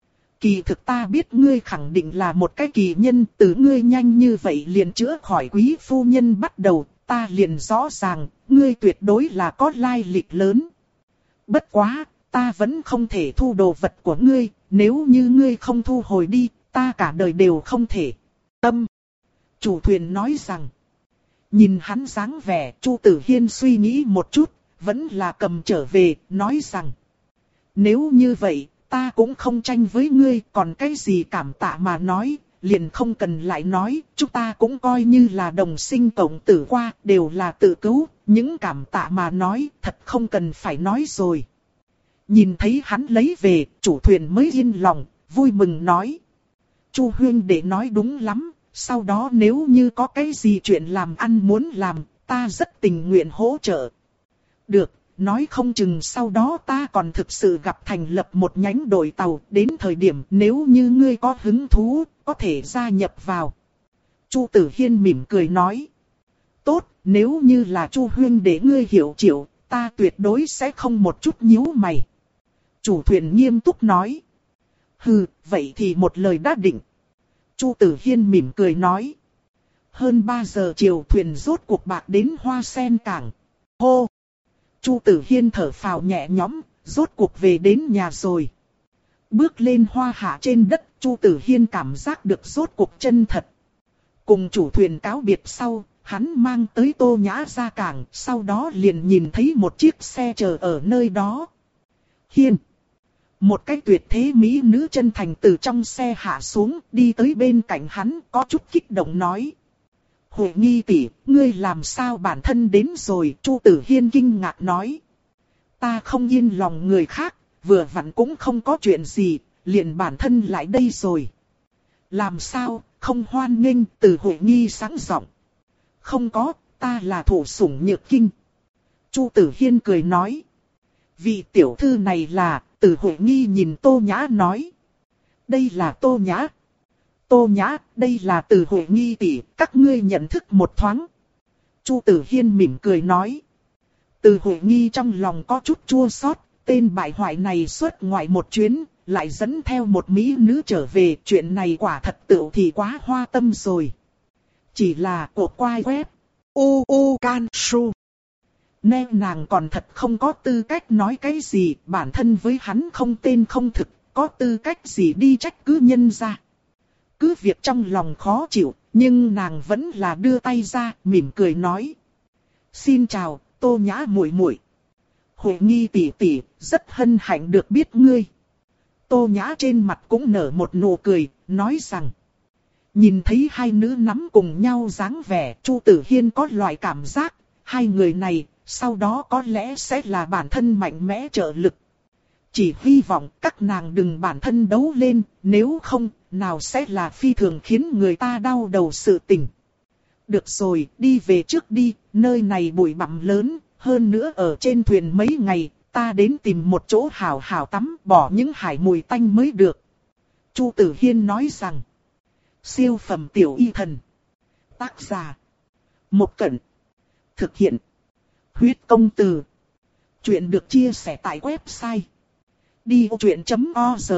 Kỳ thực ta biết ngươi khẳng định là một cái kỳ nhân, từ ngươi nhanh như vậy liền chữa khỏi quý phu nhân bắt đầu, ta liền rõ ràng, ngươi tuyệt đối là có lai lịch lớn. Bất quá, ta vẫn không thể thu đồ vật của ngươi, nếu như ngươi không thu hồi đi, ta cả đời đều không thể. Tâm. Chủ thuyền nói rằng. Nhìn hắn dáng vẻ, Chu Tử Hiên suy nghĩ một chút, vẫn là cầm trở về, nói rằng. Nếu như vậy, ta cũng không tranh với ngươi, còn cái gì cảm tạ mà nói, liền không cần lại nói, chúng ta cũng coi như là đồng sinh cộng tử qua, đều là tự cứu, những cảm tạ mà nói, thật không cần phải nói rồi. Nhìn thấy hắn lấy về, chủ thuyền mới yên lòng, vui mừng nói. Chu huynh đệ nói đúng lắm, sau đó nếu như có cái gì chuyện làm ăn muốn làm, ta rất tình nguyện hỗ trợ. Được, nói không chừng sau đó ta còn thực sự gặp thành lập một nhánh đội tàu, đến thời điểm nếu như ngươi có hứng thú, có thể gia nhập vào. Chu Tử Hiên mỉm cười nói. Tốt, nếu như là Chu huynh để ngươi hiểu chịu, ta tuyệt đối sẽ không một chút nhíu mày. Chủ thuyền nghiêm túc nói. Hừ, vậy thì một lời đã định. Chu Tử Hiên mỉm cười nói. Hơn ba giờ chiều thuyền rốt cuộc bạc đến Hoa Sen cảng. Hô! Chu Tử Hiên thở phào nhẹ nhõm, rốt cuộc về đến nhà rồi. Bước lên hoa hạ trên đất, Chu Tử Hiên cảm giác được rốt cuộc chân thật. Cùng chủ thuyền cáo biệt sau, hắn mang tới Tô Nhã ra cảng, sau đó liền nhìn thấy một chiếc xe chờ ở nơi đó. Hiên! Một cái tuyệt thế mỹ nữ chân thành từ trong xe hạ xuống, đi tới bên cạnh hắn, có chút kích động nói. Huệ Nghi tỷ, ngươi làm sao bản thân đến rồi? Chu Tử Hiên kinh ngạc nói. Ta không yên lòng người khác, vừa vặn cũng không có chuyện gì, liền bản thân lại đây rồi. Làm sao, không hoan nghênh? Từ Huệ Nghi sáng giọng. Không có, ta là thủ sủng nhược kinh. Chu Tử Hiên cười nói. Vị tiểu thư này là, Từ Huệ Nghi nhìn Tô Nhã nói. Đây là Tô Nhã. Tô Nhã, đây là Từ Huệ Nghi tỷ, các ngươi nhận thức một thoáng. Chu Tử Hiên mỉm cười nói. Từ Huệ Nghi trong lòng có chút chua xót, tên bại hoại này xuất ngoại một chuyến, lại dẫn theo một mỹ nữ trở về, chuyện này quả thật tựu thì quá hoa tâm rồi. Chỉ là cột quai web, u u can su. Nên nàng còn thật không có tư cách nói cái gì, bản thân với hắn không tên không thực, có tư cách gì đi trách cứ nhân ra. Cứ việc trong lòng khó chịu, nhưng nàng vẫn là đưa tay ra, mỉm cười nói. Xin chào, Tô Nhã muội muội. Huệ Nghi tỷ tỷ, rất hân hạnh được biết ngươi. Tô Nhã trên mặt cũng nở một nụ cười, nói rằng. Nhìn thấy hai nữ nắm cùng nhau dáng vẻ, Chu Tử Hiên có loại cảm giác, hai người này, sau đó có lẽ sẽ là bản thân mạnh mẽ trợ lực. Chỉ hy vọng các nàng đừng bản thân đấu lên, nếu không, nào sẽ là phi thường khiến người ta đau đầu sự tình. Được rồi, đi về trước đi, nơi này bụi bặm lớn, hơn nữa ở trên thuyền mấy ngày, ta đến tìm một chỗ hảo hảo tắm, bỏ những hải mùi tanh mới được. Chu Tử Hiên nói rằng, siêu phẩm tiểu y thần. Tác giả, Một Cẩn. Thực hiện, Huyết Công Từ. Chuyện được chia sẻ tại website đi ô chuyện chấm org.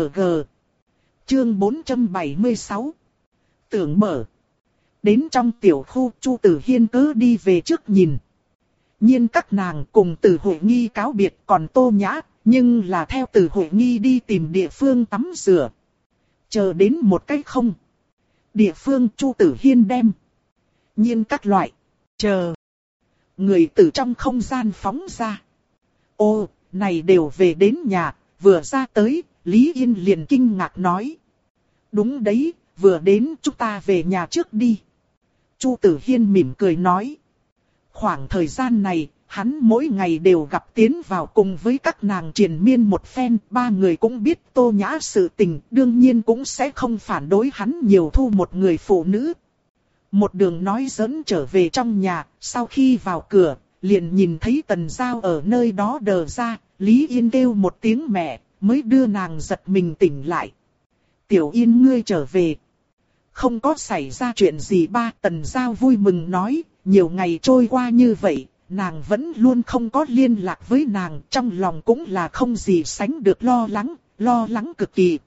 Chương bốn trăm bảy mươi sáu. Tưởng mở. Đến trong tiểu khu, Chu Tử Hiên cứ đi về trước nhìn. Nhiên các nàng cùng Từ Huệ Nghi cáo biệt, còn Tô Nhã, nhưng là theo Từ Huệ Nghi đi tìm địa phương tắm rửa. Chờ đến một cái không. Địa phương Chu Tử Hiên đem. Nhiên các loại. Chờ. Người từ trong không gian phóng ra. Ô, này đều về đến nhà, vừa ra tới, Lý Yên liền kinh ngạc nói. Đúng đấy, vừa đến chúng ta về nhà trước đi. Chu Tử Hiên mỉm cười nói. Khoảng thời gian này, hắn mỗi ngày đều gặp tiến vào cùng với các nàng triền miên một phen, ba người cũng biết Tô Nhã sự tình, đương nhiên cũng sẽ không phản đối hắn nhiều thu một người phụ nữ. Một đường nói giỡn trở về trong nhà, sau khi vào cửa, liền nhìn thấy Tần Giao ở nơi đó đờ ra, Lý Yên kêu một tiếng mẹ, mới đưa nàng giật mình tỉnh lại. Tiểu Yên ngươi trở về. Không có xảy ra chuyện gì ba, Tần Giao vui mừng nói, nhiều ngày trôi qua như vậy, nàng vẫn luôn không có liên lạc với nàng, trong lòng cũng là không gì sánh được lo lắng, lo lắng cực kỳ.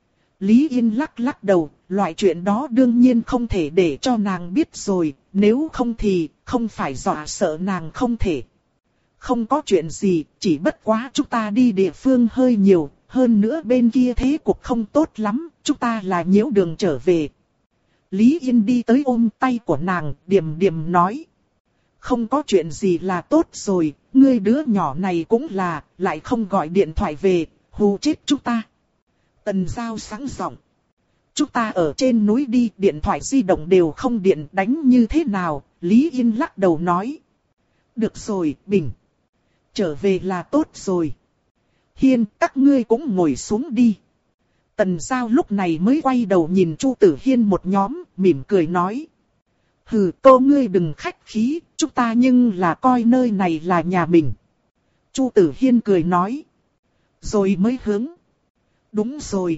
Lý Yên lắc lắc đầu, loại chuyện đó đương nhiên không thể để cho nàng biết rồi, nếu không thì không phải dọa sợ nàng không thể. Không có chuyện gì, chỉ bất quá chúng ta đi địa phương hơi nhiều, hơn nữa bên kia thế cục không tốt lắm, chúng ta là nhiễu đường trở về. Lý Yên đi tới ôm tay của nàng, điềm điềm nói. Không có chuyện gì là tốt rồi, ngươi đứa nhỏ này cũng là, lại không gọi điện thoại về, hù chết chúng ta. Tần Giao sáng giọng. Chúng ta ở trên núi đi, điện thoại di động đều không điện, đánh như thế nào? Lý Yên lắc đầu nói. Được rồi, Bình. Trở về là tốt rồi. Hiên, các ngươi cũng ngồi xuống đi. Tần Giao lúc này mới quay đầu nhìn Chu Tử Hiên một nhóm, mỉm cười nói. Hừ, cô ngươi đừng khách khí, chúng ta nhưng là coi nơi này là nhà mình. Chu Tử Hiên cười nói. Rồi mới hướng. Đúng rồi.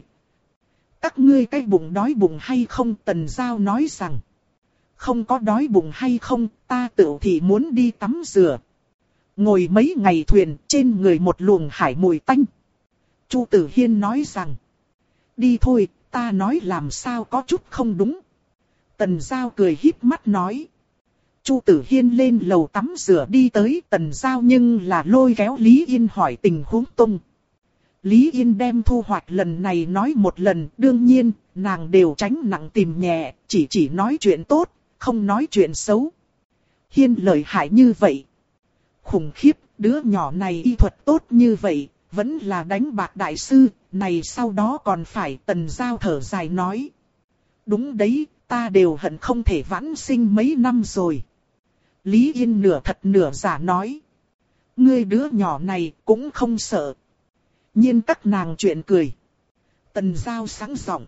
Các ngươi cái bụng đói bụng hay không? Tần Giao nói rằng. Không có đói bụng hay không, ta tự thì muốn đi tắm rửa. Ngồi mấy ngày thuyền, trên người một luồng hải mùi tanh. Chu Tử Hiên nói rằng. Đi thôi, ta nói làm sao có chút không đúng. Tần Giao cười híp mắt nói. Chu Tử Hiên lên lầu tắm rửa đi tới, Tần Giao nhưng là lôi kéo Lý Yên hỏi tình huống tung. Lý Yên đem thu hoạch lần này nói một lần, đương nhiên, nàng đều tránh nặng tìm nhẹ, chỉ chỉ nói chuyện tốt, không nói chuyện xấu. Hiên lợi hại như vậy. Khủng khiếp, đứa nhỏ này y thuật tốt như vậy, vẫn là đánh bạc đại sư, này sau đó còn phải. Tần Giao thở dài nói. Đúng đấy, ta đều hận không thể vãn sinh mấy năm rồi. Lý Yên nửa thật nửa giả nói. Ngươi đứa nhỏ này cũng không sợ. Nhiên các nàng chuyện cười. Tần Giao sáng giọng.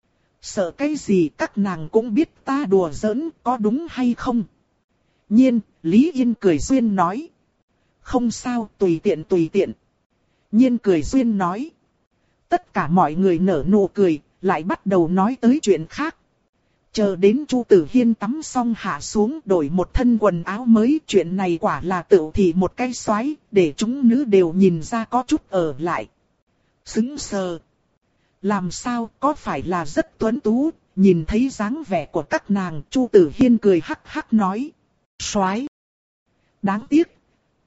Sợ cái gì các nàng cũng biết ta đùa giỡn, có đúng hay không? Nhiên, Lý Yên cười duyên nói. Không sao, tùy tiện tùy tiện. Nhiên cười duyên nói. Tất cả mọi người nở nụ cười, lại bắt đầu nói tới chuyện khác. Chờ đến Chu Tử Hiên tắm xong hạ xuống đổi một thân quần áo mới. Chuyện này quả là tự thì một cái xoái, để chúng nữ đều nhìn ra có chút ở lại. Sững sờ. Làm sao, có phải là rất tuấn tú? Nhìn thấy dáng vẻ của các nàng, Chu Tử Hiên cười hắc hắc nói. Xoái. Đáng tiếc.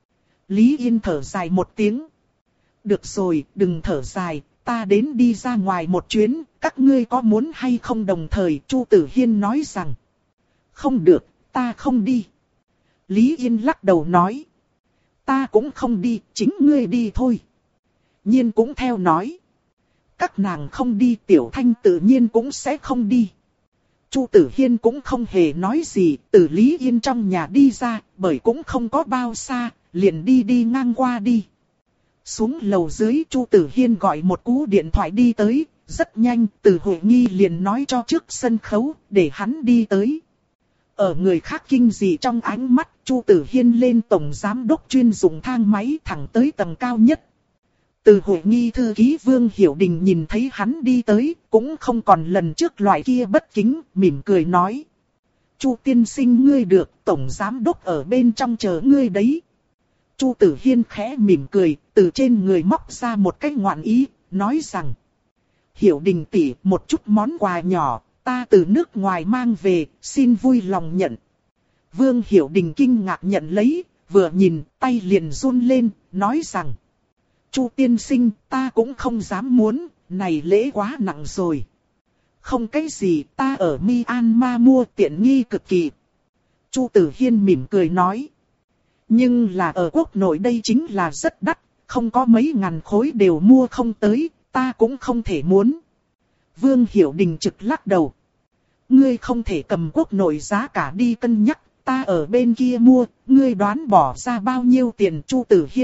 Lý Yên thở dài một tiếng. Được rồi, đừng thở dài, ta đến đi ra ngoài một chuyến, các ngươi có muốn hay không? Đồng thời Chu Tử Hiên nói rằng. Không được, ta không đi. Lý Yên lắc đầu nói. Ta cũng không đi, chính ngươi đi thôi. Nhiên cũng theo nói. Các nàng không đi, Tiểu Thanh tự nhiên cũng sẽ không đi. Chu Tử Hiên cũng không hề nói gì, từ Lý Yên trong nhà đi ra, bởi cũng không có bao xa, liền đi đi ngang qua đi. Xuống lầu dưới, Chu Tử Hiên gọi một cú điện thoại đi tới, rất nhanh, Từ Huệ Nghi liền nói cho trước sân khấu, để hắn đi tới. Ở người khác kinh dị trong ánh mắt, Chu Tử Hiên lên tổng giám đốc chuyên dụng thang máy thẳng tới tầng cao nhất. Từ Huệ Nghi thư ký Vương Hiểu Đình nhìn thấy hắn đi tới, cũng không còn lần trước loại kia bất kính, mỉm cười nói. Chu tiên sinh ngươi được, tổng giám đốc ở bên trong chờ ngươi đấy. Chu Tử Hiên khẽ mỉm cười, từ trên người móc ra một cái ngoạn ý, nói rằng. Hiểu Đình tỷ, một chút món quà nhỏ, ta từ nước ngoài mang về, xin vui lòng nhận. Vương Hiểu Đình kinh ngạc nhận lấy, vừa nhìn, tay liền run lên, nói rằng. Chu tiên sinh, ta cũng không dám muốn, này lễ quá nặng rồi. Không cái gì, ta ở Myanmar mua tiện nghi cực kỳ. Chu Tử Hiên mỉm cười nói. Nhưng là ở quốc nội đây chính là rất đắt, không có mấy ngàn khối đều mua không tới, ta cũng không thể muốn. Vương Hiểu Đình trực lắc đầu. Ngươi không thể cầm quốc nội giá cả đi cân nhắc, ta ở bên kia mua, ngươi đoán bỏ ra bao nhiêu tiền? Chu Tử Hiên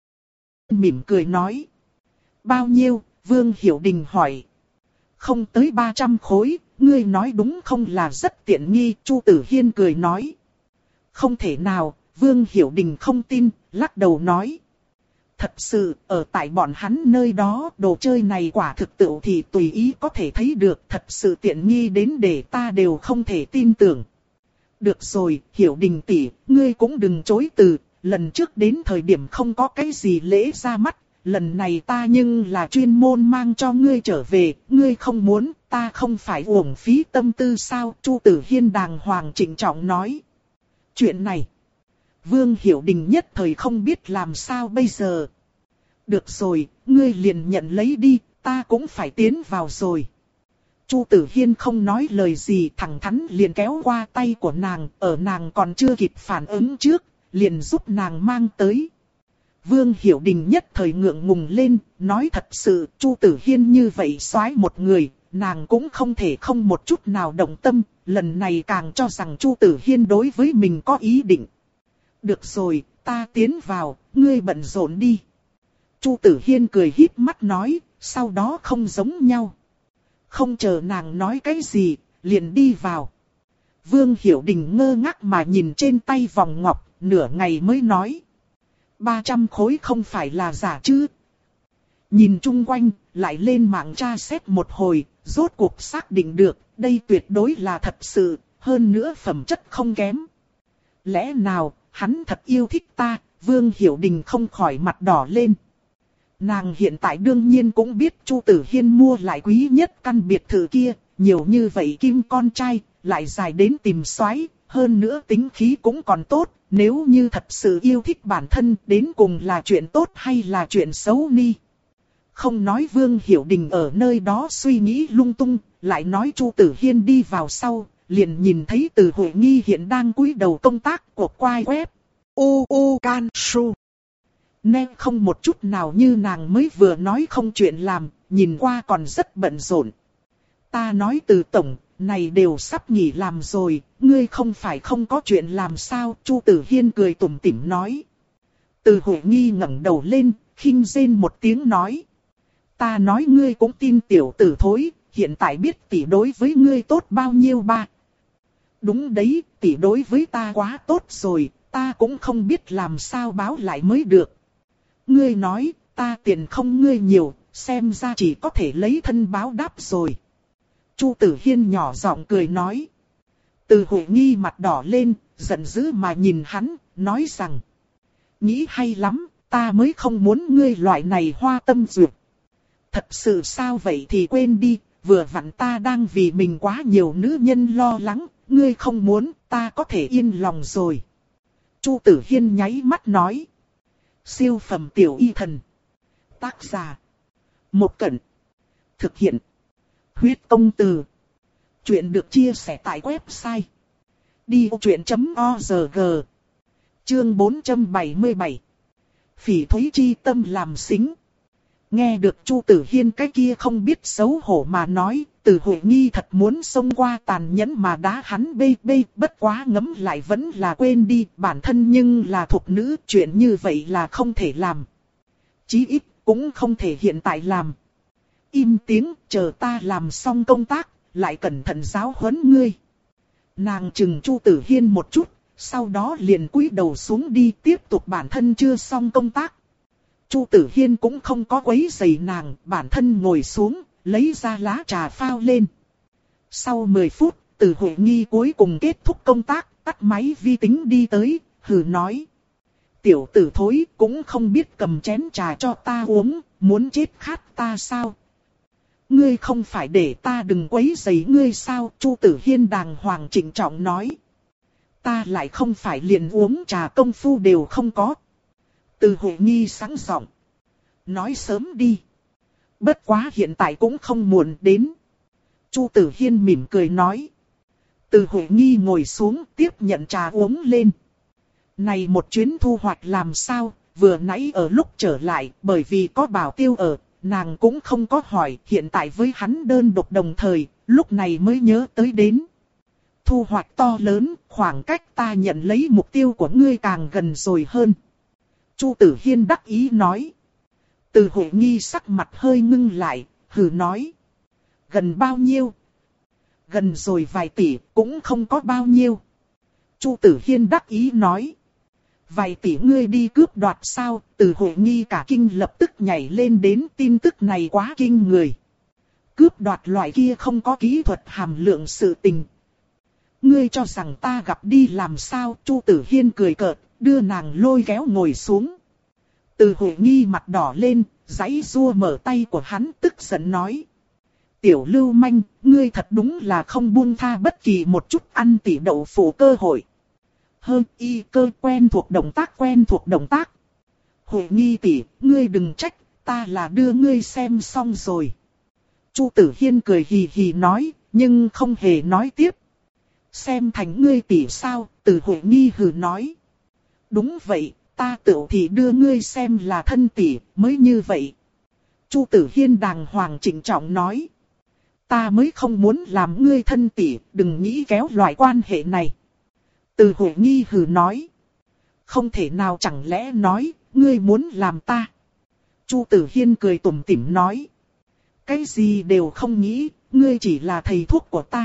mỉm cười nói. Bao nhiêu? Vương Hiểu Đình hỏi. Không tới ba trăm khối, ngươi nói đúng không là rất tiện nghi? Chu Tử Hiên cười nói. Không thể nào, Vương Hiểu Đình không tin, lắc đầu nói. Thật sự, ở tại bọn hắn nơi đó, đồ chơi này quả thực tự thì tùy ý có thể thấy được, thật sự tiện nghi đến để ta đều không thể tin tưởng. Được rồi, Hiểu Đình tỷ, ngươi cũng đừng chối từ, lần trước đến thời điểm không có cái gì lễ ra mắt, lần này ta nhưng là chuyên môn mang cho ngươi trở về, ngươi không muốn, ta không phải uổng phí tâm tư sao? Chu Tử Hiên đàng hoàng trịnh trọng nói. Chuyện này, Vương Hiểu Đình nhất thời không biết làm sao bây giờ. Được rồi, ngươi liền nhận lấy đi, ta cũng phải tiến vào rồi. Chu Tử Hiên không nói lời gì, thẳng thắn liền kéo qua tay của nàng, ở nàng còn chưa kịp phản ứng trước, liền giúp nàng mang tới. Vương Hiểu Đình nhất thời ngượng ngùng lên, nói thật sự, Chu Tử Hiên như vậy soái một người, nàng cũng không thể không một chút nào động tâm, lần này càng cho rằng Chu Tử Hiên đối với mình có ý định. Được rồi, ta tiến vào, ngươi bận rộn đi. Chu Tử Hiên cười híp mắt nói, sau đó không giống nhau. Không chờ nàng nói cái gì, liền đi vào. Vương Hiểu Đình ngơ ngác mà nhìn trên tay vòng ngọc, nửa ngày mới nói. ba trăm khối không phải là giả chứ? Nhìn chung quanh, lại lên mạng tra xét một hồi, rốt cuộc xác định được, đây tuyệt đối là thật sự, hơn nữa phẩm chất không kém. Lẽ nào, hắn thật yêu thích ta? Vương Hiểu Đình không khỏi mặt đỏ lên. Nàng hiện tại đương nhiên cũng biết Chu Tử Hiên mua lại quý nhất căn biệt thự kia, nhiều như vậy kim con trai, lại dài đến tìm soái, hơn nữa tính khí cũng còn tốt, nếu như thật sự yêu thích bản thân, đến cùng là chuyện tốt hay là chuyện xấu ni? Không nói Vương Hiểu Đình ở nơi đó suy nghĩ lung tung, lại nói Chu Tử Hiên đi vào sau, liền nhìn thấy Từ Huệ Nghi hiện đang cúi đầu công tác của quai web. U U Can Su. Nghe không một chút nào như nàng mới vừa nói không chuyện làm, nhìn qua còn rất bận rộn. Ta nói Từ tổng, này đều sắp nghỉ làm rồi, ngươi không phải không có chuyện làm sao? Chu Tử Hiên cười tủm tỉm nói. Từ Huệ Nghi ngẩng đầu lên, khinh rên một tiếng nói. Ta nói ngươi cũng tin tiểu tử thối, hiện tại biết tỷ đối với ngươi tốt bao nhiêu ba. Đúng đấy, tỷ đối với ta quá tốt rồi, ta cũng không biết làm sao báo lại mới được. Ngươi nói, ta tiền không ngươi nhiều, xem ra chỉ có thể lấy thân báo đáp rồi. Chu Tử Hiên nhỏ giọng cười nói. Từ Huệ Nghi mặt đỏ lên, giận dữ mà nhìn hắn, nói rằng. Nghĩ hay lắm, ta mới không muốn ngươi loại này hoa tâm duyệt. Thật sự sao vậy thì quên đi, vừa vặn ta đang vì mình quá nhiều nữ nhân lo lắng, ngươi không muốn, ta có thể yên lòng rồi. Chu Tử Hiên nháy mắt nói. Siêu phẩm tiểu y thần. Tác giả. Một Cẩn. Thực hiện. Huyết Công Từ. Chuyện được chia sẻ tại website. đi vô chuyện chấm org. Chương bốn trăm bảy mươi bảy. Phỉ thúy chi tâm làm xính. Nghe được Chu Tử Hiên cái kia không biết xấu hổ mà nói, Từ Huệ Nghi thật muốn xông qua tàn nhẫn mà đá hắn bê bê, bất quá ngấm lại vẫn là quên đi, bản thân nhưng là thục nữ, chuyện như vậy là không thể làm. Chí ít, cũng không thể hiện tại làm. Im tiếng, chờ ta làm xong công tác, lại cẩn thận giáo huấn ngươi. Nàng chừng Chu Tử Hiên một chút, sau đó liền cúi đầu xuống đi tiếp tục bản thân chưa xong công tác. Chu Tử Hiên cũng không có quấy rầy nàng, bản thân ngồi xuống, lấy ra lá trà phao lên. Sau mười phút, Từ Huệ Nghi cuối cùng kết thúc công tác, tắt máy vi tính đi tới, hừ nói. Tiểu tử thối cũng không biết cầm chén trà cho ta uống, muốn chết khát ta sao? Ngươi không phải để ta đừng quấy rầy ngươi sao? Chu Tử Hiên đàng hoàng trịnh trọng nói. Ta lại không phải liền uống trà công phu đều không có. Từ Huệ Nghi sẵn giọng. Nói sớm đi. Bất quá hiện tại cũng không muộn đến. Chu Tử Hiên mỉm cười nói. Từ Huệ Nghi ngồi xuống tiếp nhận trà uống lên. Này một chuyến thu hoạch làm sao, vừa nãy ở lúc trở lại, bởi vì có Bảo Tiêu ở, nàng cũng không có hỏi, hiện tại với hắn đơn độc đồng thời, lúc này mới nhớ tới đến. Thu hoạch to lớn, khoảng cách ta nhận lấy mục tiêu của ngươi càng gần rồi hơn. Chu Tử Hiên đắc ý nói. Từ Huệ Nghi sắc mặt hơi ngưng lại, hừ nói. Gần bao nhiêu? Gần rồi vài tỷ, cũng không có bao nhiêu. Chu Tử Hiên đắc ý nói. Vài tỷ ngươi đi cướp đoạt sao? Từ Huệ Nghi cả kinh lập tức nhảy lên đến, tin tức này quá kinh người. Cướp đoạt loại kia không có kỹ thuật hàm lượng sự tình. Ngươi cho rằng ta gặp đi làm sao? Chu Tử Hiên cười cợt, đưa nàng lôi kéo ngồi xuống. Từ Huệ Nghi mặt đỏ lên, giãy giụa mở tay của hắn, tức giận nói. Tiểu lưu manh, ngươi thật đúng là không buông tha bất kỳ một chút ăn tỉ đậu phụ cơ hội. Hơn y cơ quen thuộc động tác quen thuộc động tác. Huệ Nghi tỷ, ngươi đừng trách, ta là đưa ngươi xem xong rồi. Chu Tử Hiên cười hì hì nói, nhưng không hề nói tiếp. Xem thành ngươi tỷ sao? Từ Huệ Nghi hừ nói. Đúng vậy, ta tự thì đưa ngươi xem là thân tỷ, mới như vậy. Chu Tử Hiên đàng hoàng trịnh trọng nói. Ta mới không muốn làm ngươi thân tỷ, đừng nghĩ kéo loại quan hệ này. Từ Huệ Nghi hừ nói. Không thể nào chẳng lẽ nói, ngươi muốn làm ta. Chu Tử Hiên cười tủm tỉm nói. Cái gì đều không nghĩ, ngươi chỉ là thầy thuốc của ta.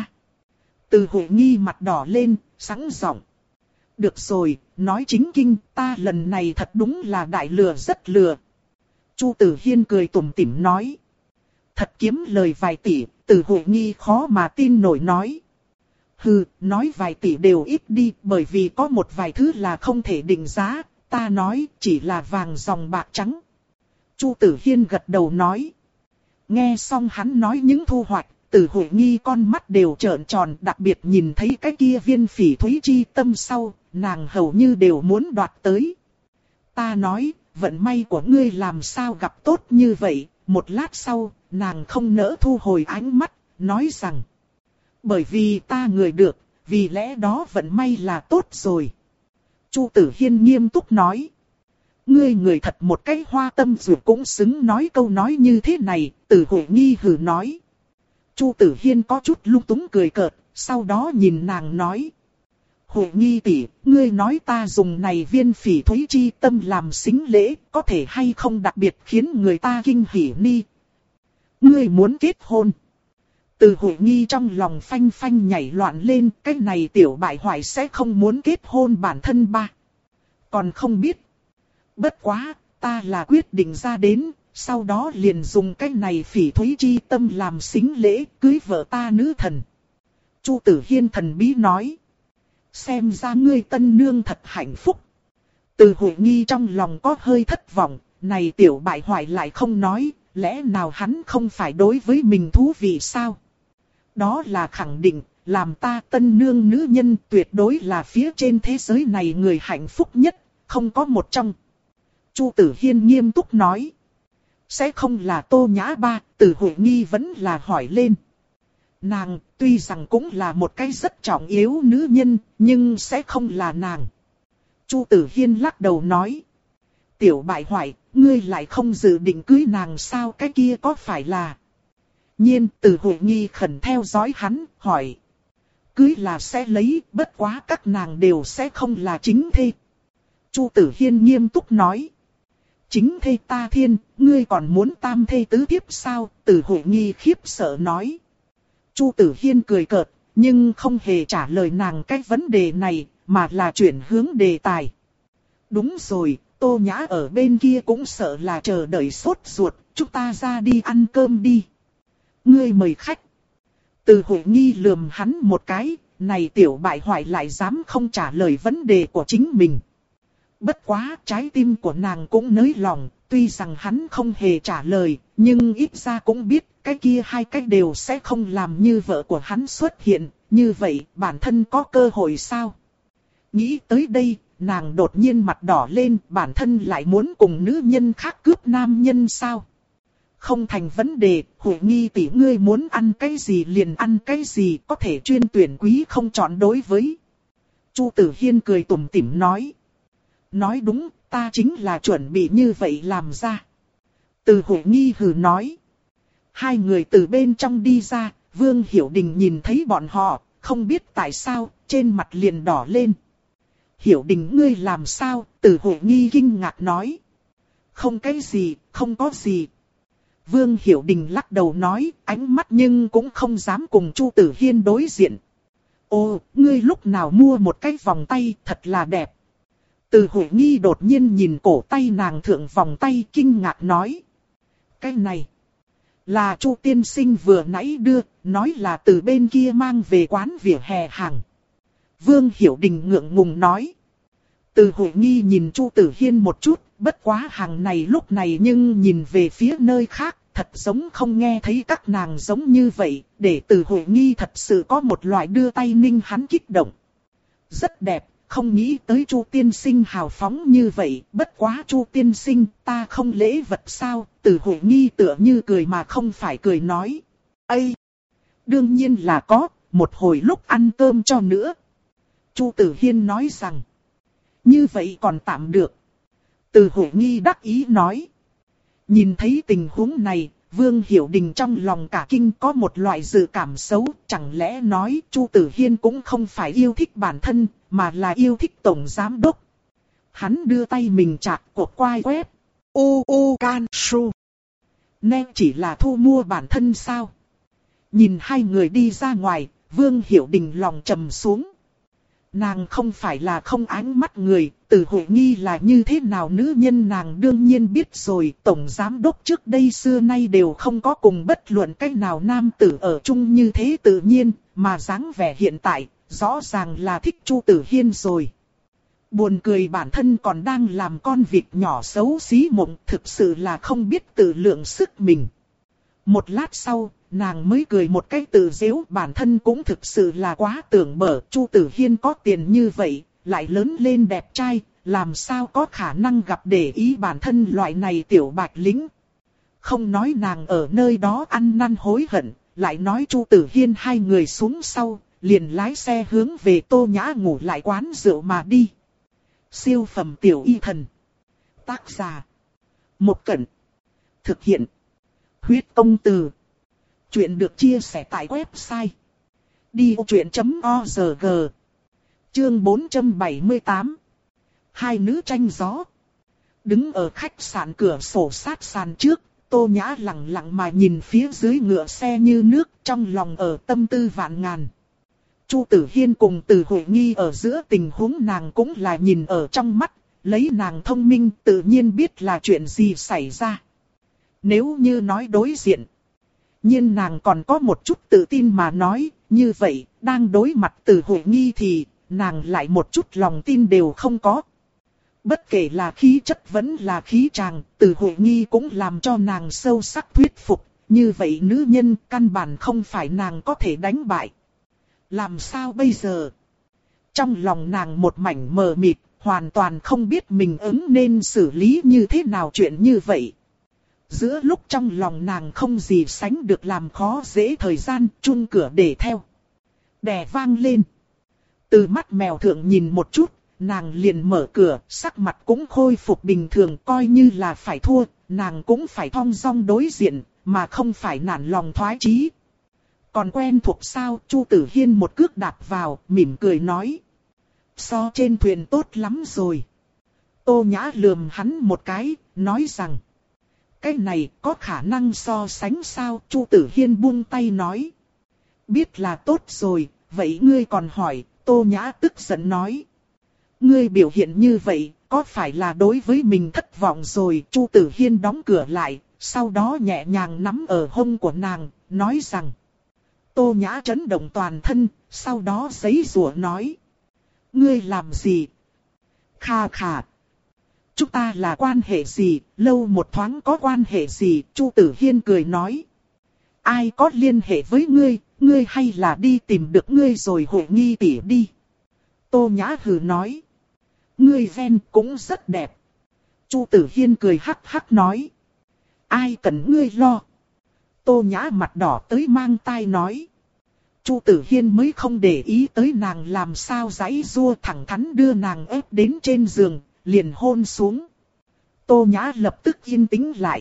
Từ Huệ Nghi mặt đỏ lên, sẵn giọng. Được rồi, nói chính kinh, ta lần này thật đúng là đại lừa rất lừa. Chu Tử Hiên cười tủm tỉm nói. Thật kiếm lời vài tỷ, Từ Huệ Nghi khó mà tin nổi nói. Hừ, nói vài tỷ đều ít đi, bởi vì có một vài thứ là không thể định giá, ta nói chỉ là vàng dòng bạc trắng. Chu Tử Hiên gật đầu nói. Nghe xong hắn nói những thu hoạch, Từ Huệ Nghi con mắt đều trợn tròn, đặc biệt nhìn thấy cái kia viên phỉ thúy chi tâm sau, nàng hầu như đều muốn đoạt tới. Ta nói, vận may của ngươi làm sao gặp tốt như vậy, một lát sau, nàng không nỡ thu hồi ánh mắt, nói rằng. Bởi vì ta người được, vì lẽ đó vận may là tốt rồi. Chu Tử Hiên nghiêm túc nói. Ngươi người thật một cái hoa tâm dù cũng xứng nói câu nói như thế này, Từ Huệ Nghi hừ nói. Chu Tử Hiên có chút lung túng cười cợt, sau đó nhìn nàng nói. Huệ Nghi tỷ, ngươi nói ta dùng này viên phỉ thúy chi tâm làm sính lễ, có thể hay không đặc biệt khiến người ta kinh hỉ ni. Ngươi muốn kết hôn. Từ Huệ Nghi trong lòng phanh phanh nhảy loạn lên, cái này tiểu bại hoại sẽ không muốn kết hôn bản thân ba. Còn không biết. Bất quá, ta là quyết định ra đến, sau đó liền dùng cái này phỉ thúy chi tâm làm sính lễ, cưới vợ ta nữ thần. Chu Tử Hiên thần bí nói. Xem ra ngươi tân nương thật hạnh phúc. Từ Huệ Nghi trong lòng có hơi thất vọng, này tiểu bại hoại lại không nói, lẽ nào hắn không phải đối với mình thú vị sao? Đó là khẳng định, làm ta tân nương nữ nhân tuyệt đối là phía trên thế giới này người hạnh phúc nhất, không có một trong. Chu Tử Hiên nghiêm túc nói. Sẽ không là Tô Nhã ba, Từ Huệ Nghi vẫn là hỏi lên. Nàng, tuy rằng cũng là một cái rất trọng yếu nữ nhân, nhưng sẽ không là nàng. Chu Tử Hiên lắc đầu nói. Tiểu bại hoại, ngươi lại không dự định cưới nàng sao, cái kia có phải là... Nhiên, Từ Huệ Nghi khẩn theo dõi hắn, hỏi. Cưới là sẽ lấy, bất quá các nàng đều sẽ không là chính thê. Chu Tử Hiên nghiêm túc nói. Chính thê ta thiên, ngươi còn muốn tam thê tứ thiếp sao? Từ Huệ Nghi khiếp sợ nói. Chu Tử Hiên cười cợt, nhưng không hề trả lời nàng cái vấn đề này, mà là chuyển hướng đề tài. Đúng rồi, Tô Nhã ở bên kia cũng sợ là chờ đợi sốt ruột, chúng ta ra đi ăn cơm đi. Ngươi mời khách. Từ Huệ Nghi lườm hắn một cái, này tiểu bại hoại lại dám không trả lời vấn đề của chính mình. Bất quá trái tim của nàng cũng nới lòng, tuy rằng hắn không hề trả lời, nhưng ít ra cũng biết cái kia hai cái đều sẽ không làm như vợ của hắn xuất hiện, như vậy bản thân có cơ hội sao? Nghĩ tới đây, nàng đột nhiên mặt đỏ lên, bản thân lại muốn cùng nữ nhân khác cướp nam nhân sao? Không thành vấn đề, Huệ Nghi tỷ ngươi muốn ăn cái gì liền ăn cái gì, có thể chuyên tuyển quý không chọn đối với. Chu Tử Hiên cười tủm tỉm nói. Nói đúng, ta chính là chuẩn bị như vậy làm ra. Từ Huệ Nghi hừ nói. Hai người từ bên trong đi ra, Vương Hiểu Đình nhìn thấy bọn họ, không biết tại sao, trên mặt liền đỏ lên. Hiểu Đình ngươi làm sao? Từ Huệ Nghi kinh ngạc nói. Không cái gì, không có gì. Vương Hiểu Đình lắc đầu nói, ánh mắt nhưng cũng không dám cùng Chu Tử Hiên đối diện. Ô, ngươi lúc nào mua một cái vòng tay thật là đẹp. Từ Huệ Nghi đột nhiên nhìn cổ tay nàng thượng vòng tay kinh ngạc nói. Cái này là Chu tiên sinh vừa nãy đưa, nói là từ bên kia mang về quán vỉa hè hàng. Vương Hiểu Đình ngượng ngùng nói. Từ Huệ Nghi nhìn Chu Tử Hiên một chút, bất quá hàng này lúc này nhưng nhìn về phía nơi khác, thật giống không nghe thấy các nàng giống như vậy, để Từ Huệ Nghi thật sự có một loại đưa tay ninh hắn kích động. Rất đẹp, không nghĩ tới Chu tiên sinh hào phóng như vậy, bất quá Chu tiên sinh, ta không lễ vật sao? Từ Huệ Nghi tựa như cười mà không phải cười nói. Ây! Đương nhiên là có, một hồi lúc ăn cơm cho nữa. Chu Tử Hiên nói rằng. Như vậy còn tạm được. Từ Huệ Nghi đắc ý nói. Nhìn thấy tình huống này, Vương Hiểu Đình trong lòng cả kinh có một loại dự cảm xấu. Chẳng lẽ nói Chu Tử Hiên cũng không phải yêu thích bản thân, mà là yêu thích tổng giám đốc. Hắn đưa tay mình chạc cột quai quét. Ô ô can su. Nè chỉ là thu mua bản thân sao? Nhìn hai người đi ra ngoài, Vương Hiểu Đình lòng trầm xuống. Nàng không phải là không ánh mắt người, Từ Huệ Nghi là như thế nào nữ nhân nàng đương nhiên biết rồi. Tổng giám đốc trước đây xưa nay đều không có cùng bất luận cách nào nam tử ở chung như thế tự nhiên, mà dáng vẻ hiện tại, rõ ràng là thích Chu Tử Hiên rồi. Buồn cười bản thân còn đang làm con vịt nhỏ xấu xí mộng, thực sự là không biết tự lượng sức mình. Một lát sau, nàng mới cười một cái tự giễu, bản thân cũng thực sự là quá tưởng bở. Chu Tử Hiên có tiền như vậy, lại lớn lên đẹp trai, làm sao có khả năng gặp để ý bản thân loại này tiểu bạch lính. Không nói nàng ở nơi đó ăn năn hối hận, lại nói Chu Tử Hiên hai người xuống sau, liền lái xe hướng về Tô Nhã ngủ lại quán rượu mà đi. Siêu phẩm tiểu y thần. Tác giả Một Cẩn. Thực hiện Huyết Công Từ. Chuyện được chia sẻ tại website đi ô truyện chấm org. Chương bốn trăm bảy mươi tám. Hai nữ tranh gió. Đứng ở khách sạn cửa sổ sát sàn trước, Tô Nhã lặng lặng mà nhìn phía dưới ngựa xe như nước, trong lòng ở tâm tư vạn ngàn. Chu Tử Hiên cùng Từ Huệ Nghi ở giữa tình huống nàng cũng là nhìn ở trong mắt, lấy nàng thông minh tự nhiên biết là chuyện gì xảy ra. Nếu như nói đối diện, nhiên nàng còn có một chút tự tin mà nói, như vậy, đang đối mặt Từ Huệ Nghi thì, nàng lại một chút lòng tin đều không có. Bất kể là khí chất vẫn là khí tràng, Từ Huệ Nghi cũng làm cho nàng sâu sắc thuyết phục, như vậy nữ nhân căn bản không phải nàng có thể đánh bại. Làm sao bây giờ? Trong lòng nàng một mảnh mờ mịt, hoàn toàn không biết mình ứng nên xử lý như thế nào chuyện như vậy. Giữa lúc trong lòng nàng không gì sánh được làm khó dễ thời gian, chun cửa để theo. Đè vang lên. Từ mắt mèo thượng nhìn một chút, nàng liền mở cửa, sắc mặt cũng khôi phục bình thường, coi như là phải thua, nàng cũng phải thong dong đối diện, mà không phải nản lòng thoái chí. Còn quen thuộc sao? Chu Tử Hiên một cước đạp vào, mỉm cười nói. So trên thuyền tốt lắm rồi. Tô Nhã lườm hắn một cái, nói rằng. Cái này có khả năng so sánh sao? Chu Tử Hiên buông tay nói. Biết là tốt rồi, vậy ngươi còn hỏi? Tô Nhã tức giận nói. Ngươi biểu hiện như vậy, có phải là đối với mình thất vọng rồi? Chu Tử Hiên đóng cửa lại, sau đó nhẹ nhàng nắm ở hông của nàng, nói rằng. Tô Nhã chấn động toàn thân, sau đó giãy giụa nói. Ngươi làm gì? Kha khà. Chúng ta là quan hệ gì? Lâu một thoáng có quan hệ gì? Chu Tử Hiên cười nói. Ai có liên hệ với ngươi? Ngươi hay là đi tìm được ngươi rồi Huệ Nghi tỷ đi? Tô Nhã hừ nói. Ngươi ven cũng rất đẹp. Chu Tử Hiên cười hắc hắc nói. Ai cần ngươi lo? Tô Nhã mặt đỏ tới mang tai nói. Chu Tử Hiên mới không để ý tới nàng làm sao giãy giụa, thẳng thắn đưa nàng ép đến trên giường, liền hôn xuống. Tô Nhã lập tức yên tĩnh lại.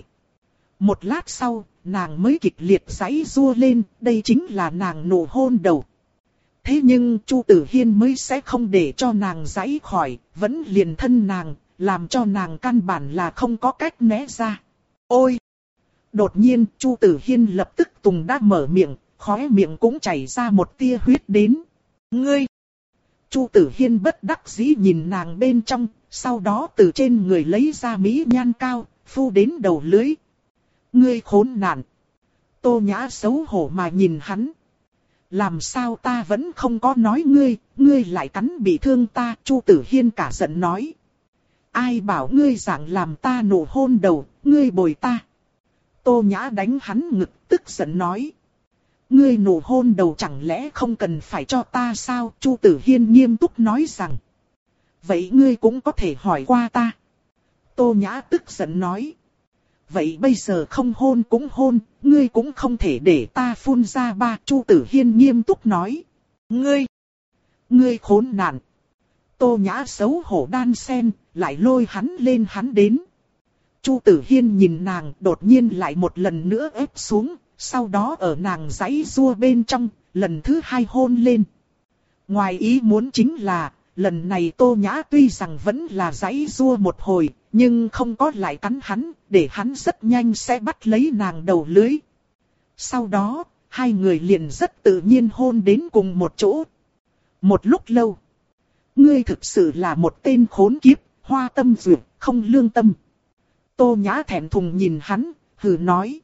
Một lát sau, nàng mới kịch liệt giãy giụa lên, đây chính là nàng nụ hôn đầu. Thế nhưng Chu Tử Hiên mới sẽ không để cho nàng giãy khỏi, vẫn liền thân nàng, làm cho nàng căn bản là không có cách né ra. Ôi! Đột nhiên Chu Tử Hiên lập tức tùng đã mở miệng, khóe miệng cũng chảy ra một tia huyết đến. Ngươi! Chu Tử Hiên bất đắc dĩ nhìn nàng bên trong, sau đó từ trên người lấy ra mỹ nhan cao, phu đến đầu lưỡi. Ngươi khốn nạn! Tô Nhã xấu hổ mà nhìn hắn. Làm sao ta vẫn không có nói ngươi, ngươi lại cắn bị thương ta, Chu Tử Hiên cả giận nói. Ai bảo ngươi dạng làm ta nụ hôn đầu, ngươi bồi ta. Tô Nhã đánh hắn ngực, tức giận nói. Ngươi nụ hôn đầu chẳng lẽ không cần phải cho ta sao? Chu Tử Hiên nghiêm túc nói rằng. Vậy ngươi cũng có thể hỏi qua ta. Tô Nhã tức giận nói. Vậy bây giờ không hôn cũng hôn, ngươi cũng không thể để ta phun ra ba. Chu Tử Hiên nghiêm túc nói. Ngươi, ngươi khốn nạn. Tô Nhã xấu hổ đan sen, lại lôi hắn lên hắn đến. Chu Tử Hiên nhìn nàng đột nhiên lại một lần nữa ép xuống, sau đó ở nàng giãy giụa bên trong, lần thứ hai hôn lên. Ngoài ý muốn chính là, lần này Tô Nhã tuy rằng vẫn là giãy giụa một hồi, nhưng không có lại cắn hắn, để hắn rất nhanh sẽ bắt lấy nàng đầu lưỡi. Sau đó, hai người liền rất tự nhiên hôn đến cùng một chỗ. Một lúc lâu, ngươi thực sự là một tên khốn kiếp, hoa tâm duyệt, không lương tâm. Tô Nhã thẹn thùng nhìn hắn, hừ nói.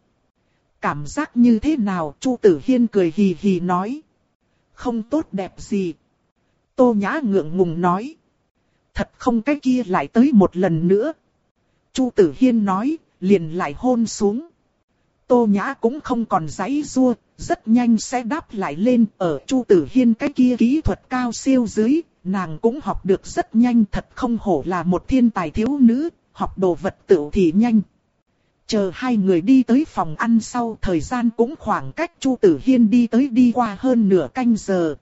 Cảm giác như thế nào? Chu Tử Hiên cười hì hì nói. Không tốt đẹp gì. Tô Nhã ngượng ngùng nói. Thật không, cái kia lại tới một lần nữa. Chu Tử Hiên nói, liền lại hôn xuống. Tô Nhã cũng không còn giãy giụa, rất nhanh sẽ đáp lại lên. Ở Chu Tử Hiên cái kia kỹ thuật cao siêu dưới, nàng cũng học được rất nhanh, thật không hổ là một thiên tài thiếu nữ, học đồ vật tựu thì nhanh. Chờ hai người đi tới phòng ăn sau, thời gian cũng khoảng cách Chu Tử Hiên đi tới đi qua hơn nửa canh giờ.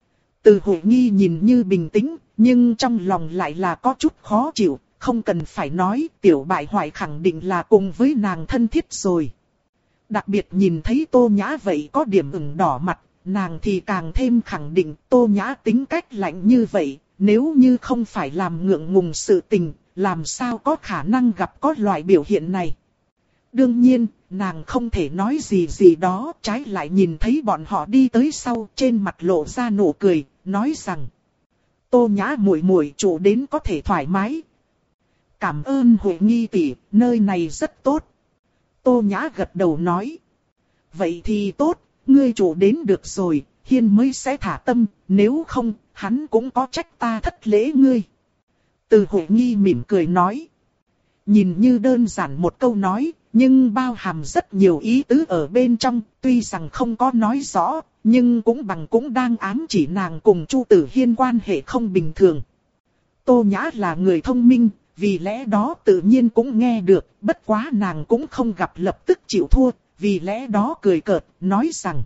Từ Hội Nghi nhìn như bình tĩnh, nhưng trong lòng lại là có chút khó chịu, không cần phải nói, tiểu bại hoại khẳng định là cùng với nàng thân thiết rồi. Đặc biệt nhìn thấy Tô Nhã vậy có điểm ửng đỏ mặt, nàng thì càng thêm khẳng định Tô Nhã tính cách lạnh như vậy, nếu như không phải làm ngượng ngùng sự tình, làm sao có khả năng gặp có loại biểu hiện này. Đương nhiên, nàng không thể nói gì gì đó, trái lại nhìn thấy bọn họ đi tới sau, trên mặt lộ ra nụ cười, nói rằng: Tô Nhã muội muội chủ đến có thể thoải mái. Cảm ơn Huệ Nghi tỷ, nơi này rất tốt. Tô Nhã gật đầu nói: Vậy thì tốt, ngươi chủ đến được rồi, Hiên mới sẽ thả tâm, nếu không, hắn cũng có trách ta thất lễ ngươi. Từ Huệ Nghi mỉm cười nói. Nhìn như đơn giản một câu nói, nhưng bao hàm rất nhiều ý tứ ở bên trong, tuy rằng không có nói rõ, nhưng cũng bằng cũng đang ám chỉ nàng cùng Chu Tử Hiên quan hệ không bình thường. Tô Nhã là người thông minh, vì lẽ đó tự nhiên cũng nghe được, bất quá nàng cũng không gặp lập tức chịu thua, vì lẽ đó cười cợt, nói rằng: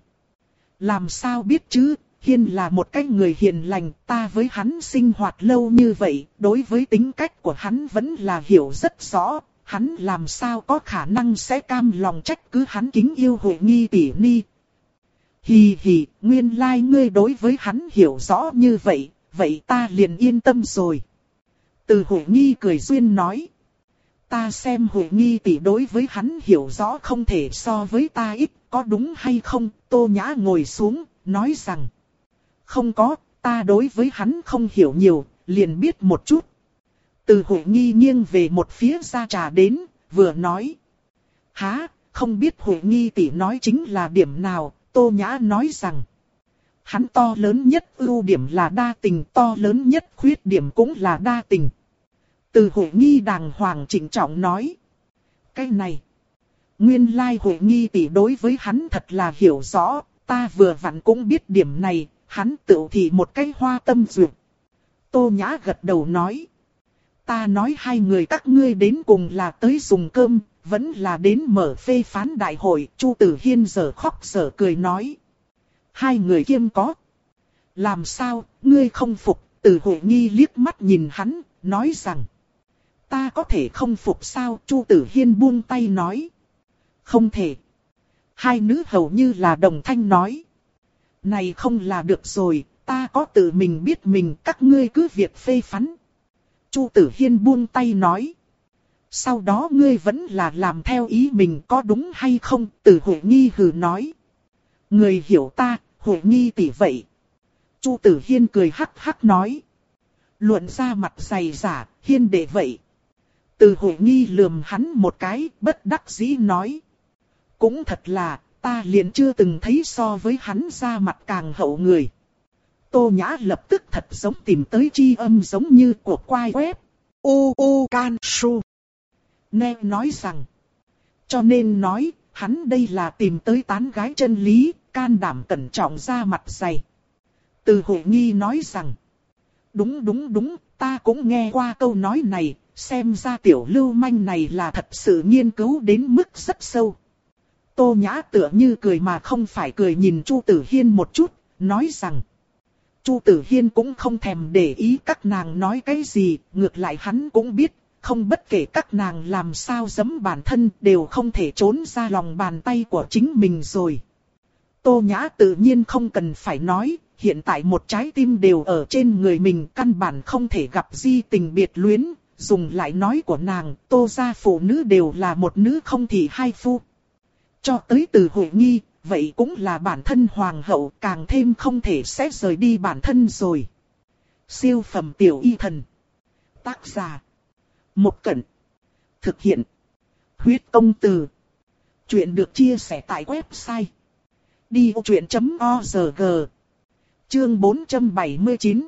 Làm sao biết chứ, Hiên là một cái người hiền lành, ta với hắn sinh hoạt lâu như vậy, đối với tính cách của hắn vẫn là hiểu rất rõ, hắn làm sao có khả năng sẽ cam lòng trách cứ hắn kính yêu Huệ Nghi tỷ ni. Hì hì, nguyên lai like ngươi đối với hắn hiểu rõ như vậy, vậy ta liền yên tâm rồi. Từ Huệ Nghi cười duyên nói. Ta xem Huệ Nghi tỷ đối với hắn hiểu rõ không thể so với ta ít, có đúng hay không? Tô Nhã ngồi xuống, nói rằng. Không có, ta đối với hắn không hiểu nhiều, liền biết một chút. Từ Huệ Nghi nghiêng về một phía ra trà đến, vừa nói. Há, không biết Huệ Nghi tỷ nói chính là điểm nào? Tô Nhã nói rằng. Hắn to lớn nhất ưu điểm là đa tình, to lớn nhất khuyết điểm cũng là đa tình. Từ Huệ Nghi đàng hoàng trịnh trọng nói. Cái này. Nguyên lai Huệ Nghi tỷ đối với hắn thật là hiểu rõ, ta vừa vặn cũng biết điểm này, hắn tự thì một cái hoa tâm duyệt. Tô Nhã gật đầu nói. Ta nói hai người các ngươi đến cùng là tới dùng cơm, vẫn là đến mở phê phán đại hội. Chu Tử Hiên giờ khóc giờ cười nói. Hai người kiêm có. Làm sao, ngươi không phục? Từ Huệ Nghi liếc mắt nhìn hắn, nói rằng. ta có thể không phục sao? Chu Tử Hiên buông tay nói. Không thể. Hai nữ hầu như là đồng thanh nói. Này không là được rồi, ta có tự mình biết mình, các ngươi cứ việc phê phán. Chu Tử Hiên buông tay nói. Sau đó ngươi vẫn là làm theo ý mình có đúng hay không? Từ Huệ Nghi hừ nói. Người hiểu ta, Huệ Nghi tỷ vậy. Chu Tử Hiên cười hắc hắc nói. Luận ra mặt dày giả, Hiên đệ vậy. Từ Huệ Nghi lườm hắn một cái, bất đắc dĩ nói. Cũng thật là, ta liền chưa từng thấy so với hắn ra mặt càng hậu người. Tô Nhã lập tức thật giống tìm tới chi âm giống như của quai web. U U Can Su. Nghe nói rằng. Cho nên nói, hắn đây là tìm tới tán gái chân lý, can đảm cẩn trọng ra mặt dày. Từ Huệ Nghi nói rằng. Đúng đúng đúng, ta cũng nghe qua câu nói này, xem ra tiểu lưu manh này là thật sự nghiên cứu đến mức rất sâu. Tô Nhã tựa như cười mà không phải cười nhìn Chu Tử Hiên một chút, nói rằng. Chu Tử Hiên cũng không thèm để ý các nàng nói cái gì, ngược lại hắn cũng biết, không bất kể các nàng làm sao giẫm bản thân đều không thể trốn ra lòng bàn tay của chính mình rồi. Tô Nhã tự nhiên không cần phải nói, hiện tại một trái tim đều ở trên người mình, căn bản không thể gặp di tình biệt luyến, dùng lại nói của nàng, Tô gia phụ nữ đều là một nữ không thì hai phu. Cho tới Từ Huệ Nghi, vậy cũng là bản thân hoàng hậu, càng thêm không thể sẽ rời đi bản thân rồi. Siêu phẩm tiểu y thần. Tác giả. Một Cẩn. Thực hiện. Huyết công từ. Chuyện được chia sẻ tại website. đi ô chuyện chấm o rờ giê. Chương bốn trăm bảy mươi chín.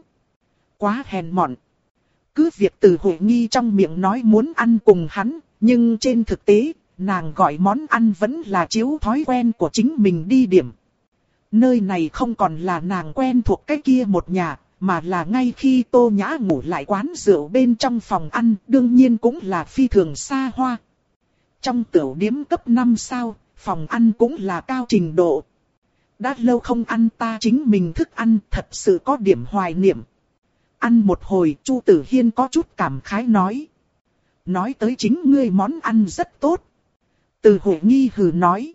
Quá hèn mọn. Cứ việc Từ Huệ Nghi trong miệng nói muốn ăn cùng hắn, nhưng trên thực tế, nàng gọi món ăn vẫn là chiếu thói quen của chính mình đi điểm. Nơi này không còn là nàng quen thuộc cái kia một nhà, mà là ngay khi Tô Nhã ngủ lại quán rượu bên trong phòng ăn, đương nhiên cũng là phi thường xa hoa. Trong tiểu điếm cấp năm sao, phòng ăn cũng là cao trình độ. Đã lâu không ăn ta chính mình thức ăn, thật sự có điểm hoài niệm. Ăn một hồi, Chu Tử Hiên có chút cảm khái nói. Nói tới chính ngươi món ăn rất tốt. Từ Huệ Nghi hừ nói.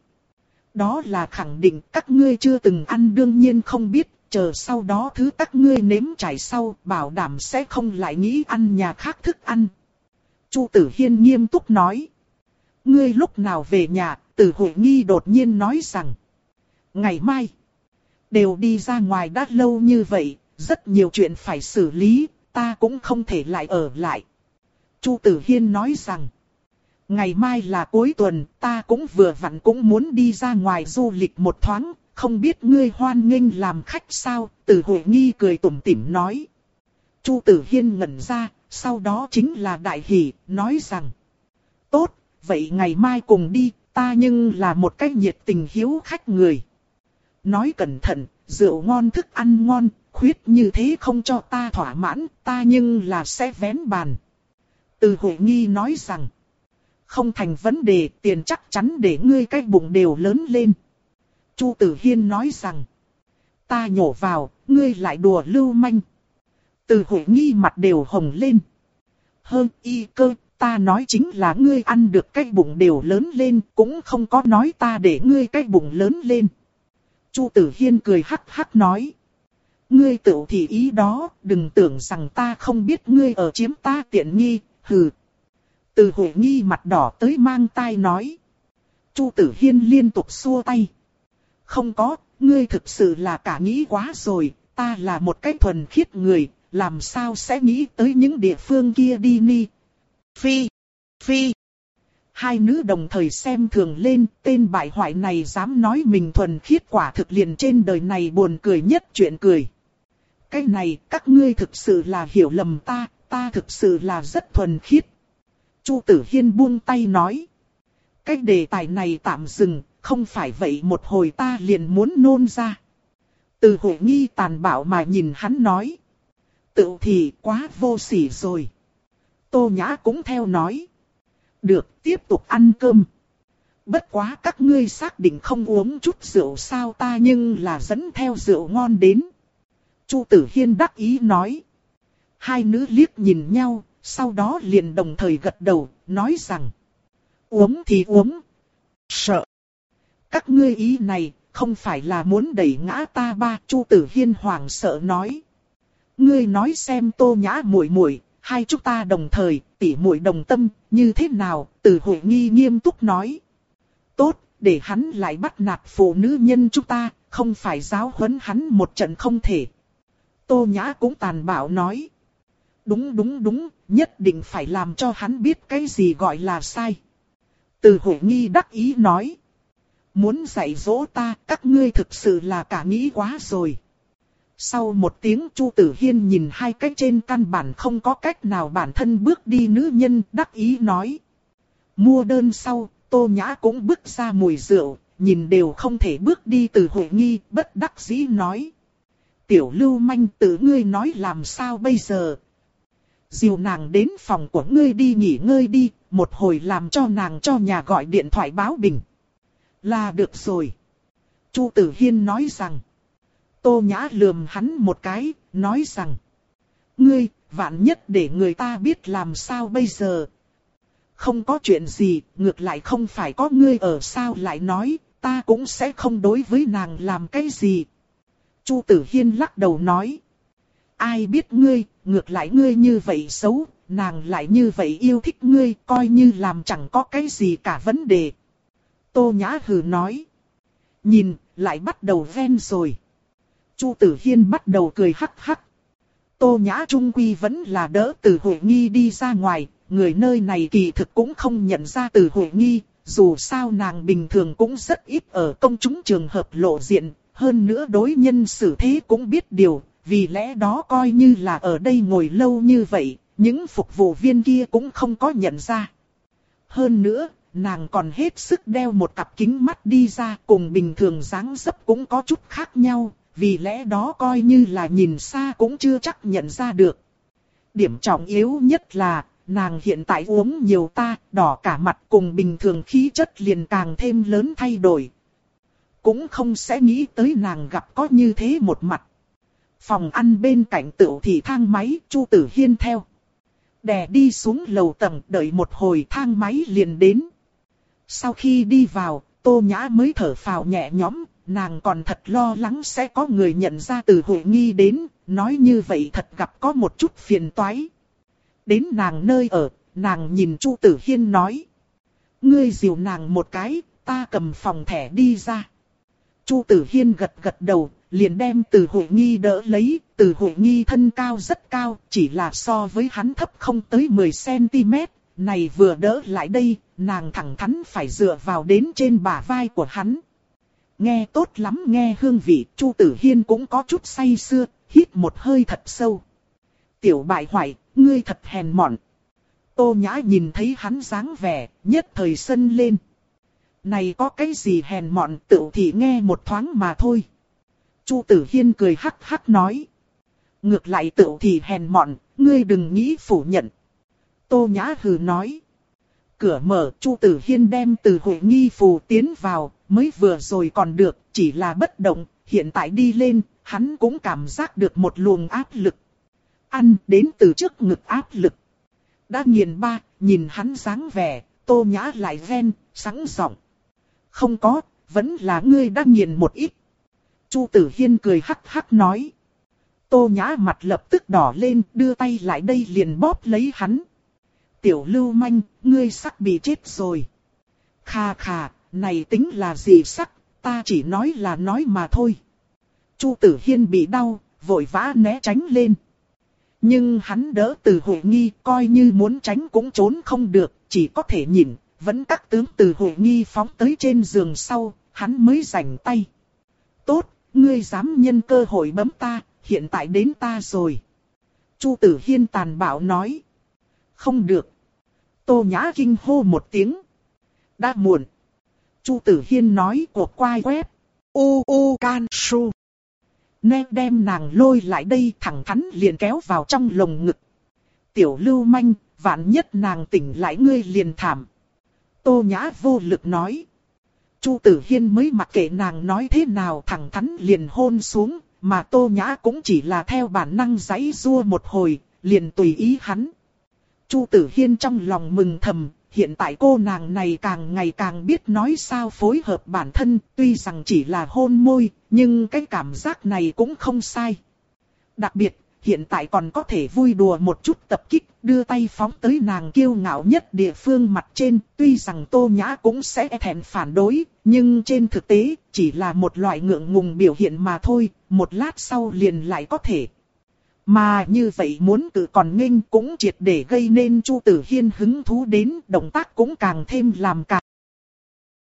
Đó là khẳng định các ngươi chưa từng ăn đương nhiên không biết, chờ sau đó thứ các ngươi nếm trải sau, bảo đảm sẽ không lại nghĩ ăn nhà khác thức ăn. Chu Tử Hiên nghiêm túc nói. Ngươi lúc nào về nhà? Từ Huệ Nghi đột nhiên nói rằng. Ngày mai. Đều đi ra ngoài đã lâu như vậy, rất nhiều chuyện phải xử lý, ta cũng không thể lại ở lại. Chu Tử Hiên nói rằng. Ngày mai là cuối tuần, ta cũng vừa vặn cũng muốn đi ra ngoài du lịch một thoáng, không biết ngươi hoan nghênh làm khách sao? Từ Huệ Nghi cười tủm tỉm nói. Chu Tử Hiên ngẩn ra, sau đó chính là đại hỉ, nói rằng. Tốt, vậy ngày mai cùng đi, ta nhưng là một cách nhiệt tình hiếu khách người. Nói cẩn thận, rượu ngon thức ăn ngon, khuyết như thế không cho ta thỏa mãn, ta nhưng là sẽ vén bàn. Từ Huệ Nghi nói rằng. Không thành vấn đề, tiền chắc chắn để ngươi cái bụng đều lớn lên. Chu Tử Hiên nói rằng. Ta nhổ vào, ngươi lại đùa lưu manh. Từ Huệ Nghi mặt đều hồng lên. Hơn y cơ, ta nói chính là ngươi ăn được cái bụng đều lớn lên, cũng không có nói ta để ngươi cái bụng lớn lên. Chu Tử Hiên cười hắc hắc nói. Ngươi tự thì ý đó, đừng tưởng rằng ta không biết ngươi ở chiếm ta tiện nghi, hừ. Từ Huệ Nghi mặt đỏ tới mang tai nói. Chu Tử Hiên liên tục xua tay. Không có, ngươi thực sự là cả nghĩ quá rồi, ta là một cái thuần khiết người, làm sao sẽ nghĩ tới những địa phương kia đi ni. Phi, phi. Hai nữ đồng thời xem thường lên, tên bại hoại này dám nói mình thuần khiết quả thực liền trên đời này buồn cười nhất chuyện cười. Cái này, các ngươi thực sự là hiểu lầm ta, ta thực sự là rất thuần khiết. Chu Tử Hiên buông tay nói. Cái đề tài này tạm dừng, không phải vậy một hồi ta liền muốn nôn ra. Từ Huệ Nghi tàn bạo mà nhìn hắn nói. Tự thì quá vô sỉ rồi. Tô Nhã cũng theo nói. Được, tiếp tục ăn cơm. Bất quá các ngươi xác định không uống chút rượu sao ta nhưng là dẫn theo rượu ngon đến. Chu Tử Hiên đắc ý nói. Hai nữ liếc nhìn nhau, Sau đó liền đồng thời gật đầu, nói rằng. Uống thì uống. Sợ. Các ngươi ý này, không phải là muốn đẩy ngã ta ba, Chu Tử Hiên hoảng sợ nói. Ngươi nói xem Tô Nhã muội muội, hai chúng ta đồng thời, tỉ muội đồng tâm, như thế nào? Từ Huệ Nghi nghiêm túc nói. Tốt, để hắn lại bắt nạt phụ nữ nhân chúng ta, không phải giáo huấn hắn một trận không thể. Tô Nhã cũng tàn bạo nói. Đúng đúng đúng, nhất định phải làm cho hắn biết cái gì gọi là sai. Từ Huệ Nghi đắc ý nói. Muốn dạy dỗ ta, các ngươi thực sự là cả nghĩ quá rồi. Sau một tiếng Chu Tử Hiên nhìn hai cái trên căn bản không có cách nào bản thân bước đi nữ nhân, đắc ý nói. Mua đơn sau, Tô Nhã cũng bước ra mùi rượu, nhìn đều không thể bước đi. Từ Huệ Nghi bất đắc dĩ nói. Tiểu lưu manh, tự ngươi nói làm sao bây giờ? Dìu nàng đến phòng của ngươi đi nghỉ ngơi đi, một hồi làm cho nàng cho nhà gọi điện thoại báo bình. Là được rồi. Chu Tử Hiên nói rằng. Tô Nhã lườm hắn một cái, nói rằng. Ngươi, vạn nhất để người ta biết làm sao bây giờ? Không có chuyện gì, ngược lại không phải có ngươi ở sao lại nói, ta cũng sẽ không đối với nàng làm cái gì. Chu Tử Hiên lắc đầu nói. Ai biết ngươi, ngược lại ngươi như vậy xấu, nàng lại như vậy yêu thích ngươi, coi như làm chẳng có cái gì cả vấn đề. Tô Nhã hừ nói. Nhìn, lại bắt đầu ven rồi. Chu Tử Hiên bắt đầu cười hắc hắc. Tô Nhã trung quy vẫn là đỡ Từ Huệ Nghi đi ra ngoài, người nơi này kỳ thực cũng không nhận ra Từ Huệ Nghi, dù sao nàng bình thường cũng rất ít ở công chúng trường hợp lộ diện, hơn nữa đối nhân xử thế cũng biết điều, vì lẽ đó coi như là ở đây ngồi lâu như vậy, những phục vụ viên kia cũng không có nhận ra. Hơn nữa, nàng còn hết sức đeo một cặp kính mắt đi ra, cùng bình thường dáng dấp cũng có chút khác nhau, vì lẽ đó coi như là nhìn xa cũng chưa chắc nhận ra được. Điểm trọng yếu nhất là, nàng hiện tại uống nhiều ta, đỏ cả mặt, cùng bình thường khí chất liền càng thêm lớn thay đổi. Cũng không sẽ nghĩ tới nàng gặp có như thế một mặt. Phòng ăn bên cạnh tựu thị thang máy, Chu Tử Hiên theo. Đè đi xuống lầu tầng, đợi một hồi thang máy liền đến. Sau khi đi vào, Tô Nhã mới thở phào nhẹ nhõm, nàng còn thật lo lắng sẽ có người nhận ra Từ Huệ Nghi đến, nói như vậy thật gặp có một chút phiền toái. Đến nàng nơi ở, nàng nhìn Chu Tử Hiên nói. Ngươi dìu nàng một cái, ta cầm phòng thẻ đi ra. Chu Tử Hiên gật gật đầu, liền đem Từ Huệ Nghi đỡ lấy. Từ Huệ Nghi thân cao rất cao, chỉ là so với hắn thấp không tới mười xăng-ti-mét. Này vừa đỡ lại đây, nàng thẳng thắn phải dựa vào đến trên bả vai của hắn. Nghe tốt lắm, nghe hương vị, Chu Tử Hiên cũng có chút say sưa, hít một hơi thật sâu. Tiểu bại hoại, ngươi thật hèn mọn. Tô Nhã nhìn thấy hắn dáng vẻ, nhất thời sân lên. Này có cái gì hèn mọn, tự thì nghe một thoáng mà thôi. Chu Tử Hiên cười hắc hắc nói. Ngược lại tự thì hèn mọn, ngươi đừng nghĩ phủ nhận. Tô Nhã hừ nói. Cửa mở, Chu Tử Hiên đem Từ Huệ Nghi phù tiến vào, mới vừa rồi còn được, chỉ là bất động, hiện tại đi lên, hắn cũng cảm giác được một luồng áp lực. Ăn đến từ trước ngực áp lực. Đã nghiền ba, nhìn hắn dáng vẻ, Tô Nhã lại ven, sẵn giọng. Không có, vẫn là ngươi đã nghiền một ít. Chu Tử Hiên cười hắc hắc nói. Tô Nhã mặt lập tức đỏ lên, đưa tay lại đây liền bóp lấy hắn. Tiểu lưu manh, ngươi sắc bị chết rồi. Khà khà, này tính là gì sắc, ta chỉ nói là nói mà thôi. Chu Tử Hiên bị đau, vội vã né tránh lên. Nhưng hắn đỡ Từ Huệ Nghi, coi như muốn tránh cũng trốn không được, chỉ có thể nhìn, vẫn các tướng Từ Huệ Nghi phóng tới trên giường sau, hắn mới rảnh tay. Tốt, ngươi dám nhân cơ hội bấm ta, hiện tại đến ta rồi. Chu Tử Hiên tàn bạo nói. Không được. Tô Nhã kinh hô một tiếng. Đã muộn. Chu Tử Hiên nói cuộc quay web. U U Can Su. Nè đem nàng lôi lại đây, thẳng thắn liền kéo vào trong lồng ngực. Tiểu lưu manh, vạn nhất nàng tỉnh lại ngươi liền thảm. Tô Nhã vô lực nói. Chu Tử Hiên mới mặc kệ nàng nói thế nào, thẳng thắn liền hôn xuống, mà Tô Nhã cũng chỉ là theo bản năng giãy giụa một hồi, liền tùy ý hắn. Chu Tử Hiên trong lòng mừng thầm, hiện tại cô nàng này càng ngày càng biết nói sao phối hợp bản thân, tuy rằng chỉ là hôn môi, nhưng cái cảm giác này cũng không sai. Đặc biệt, hiện tại còn có thể vui đùa một chút tập kích, đưa tay phóng tới nàng kiêu ngạo nhất địa phương mặt trên, tuy rằng Tô Nhã cũng sẽ thẹn phản đối, nhưng trên thực tế, chỉ là một loại ngượng ngùng biểu hiện mà thôi, một lát sau liền lại có thể. Mà như vậy muốn cự còn nghênh cũng triệt để gây nên Chu Tử Hiên hứng thú đến, động tác cũng càng thêm làm càng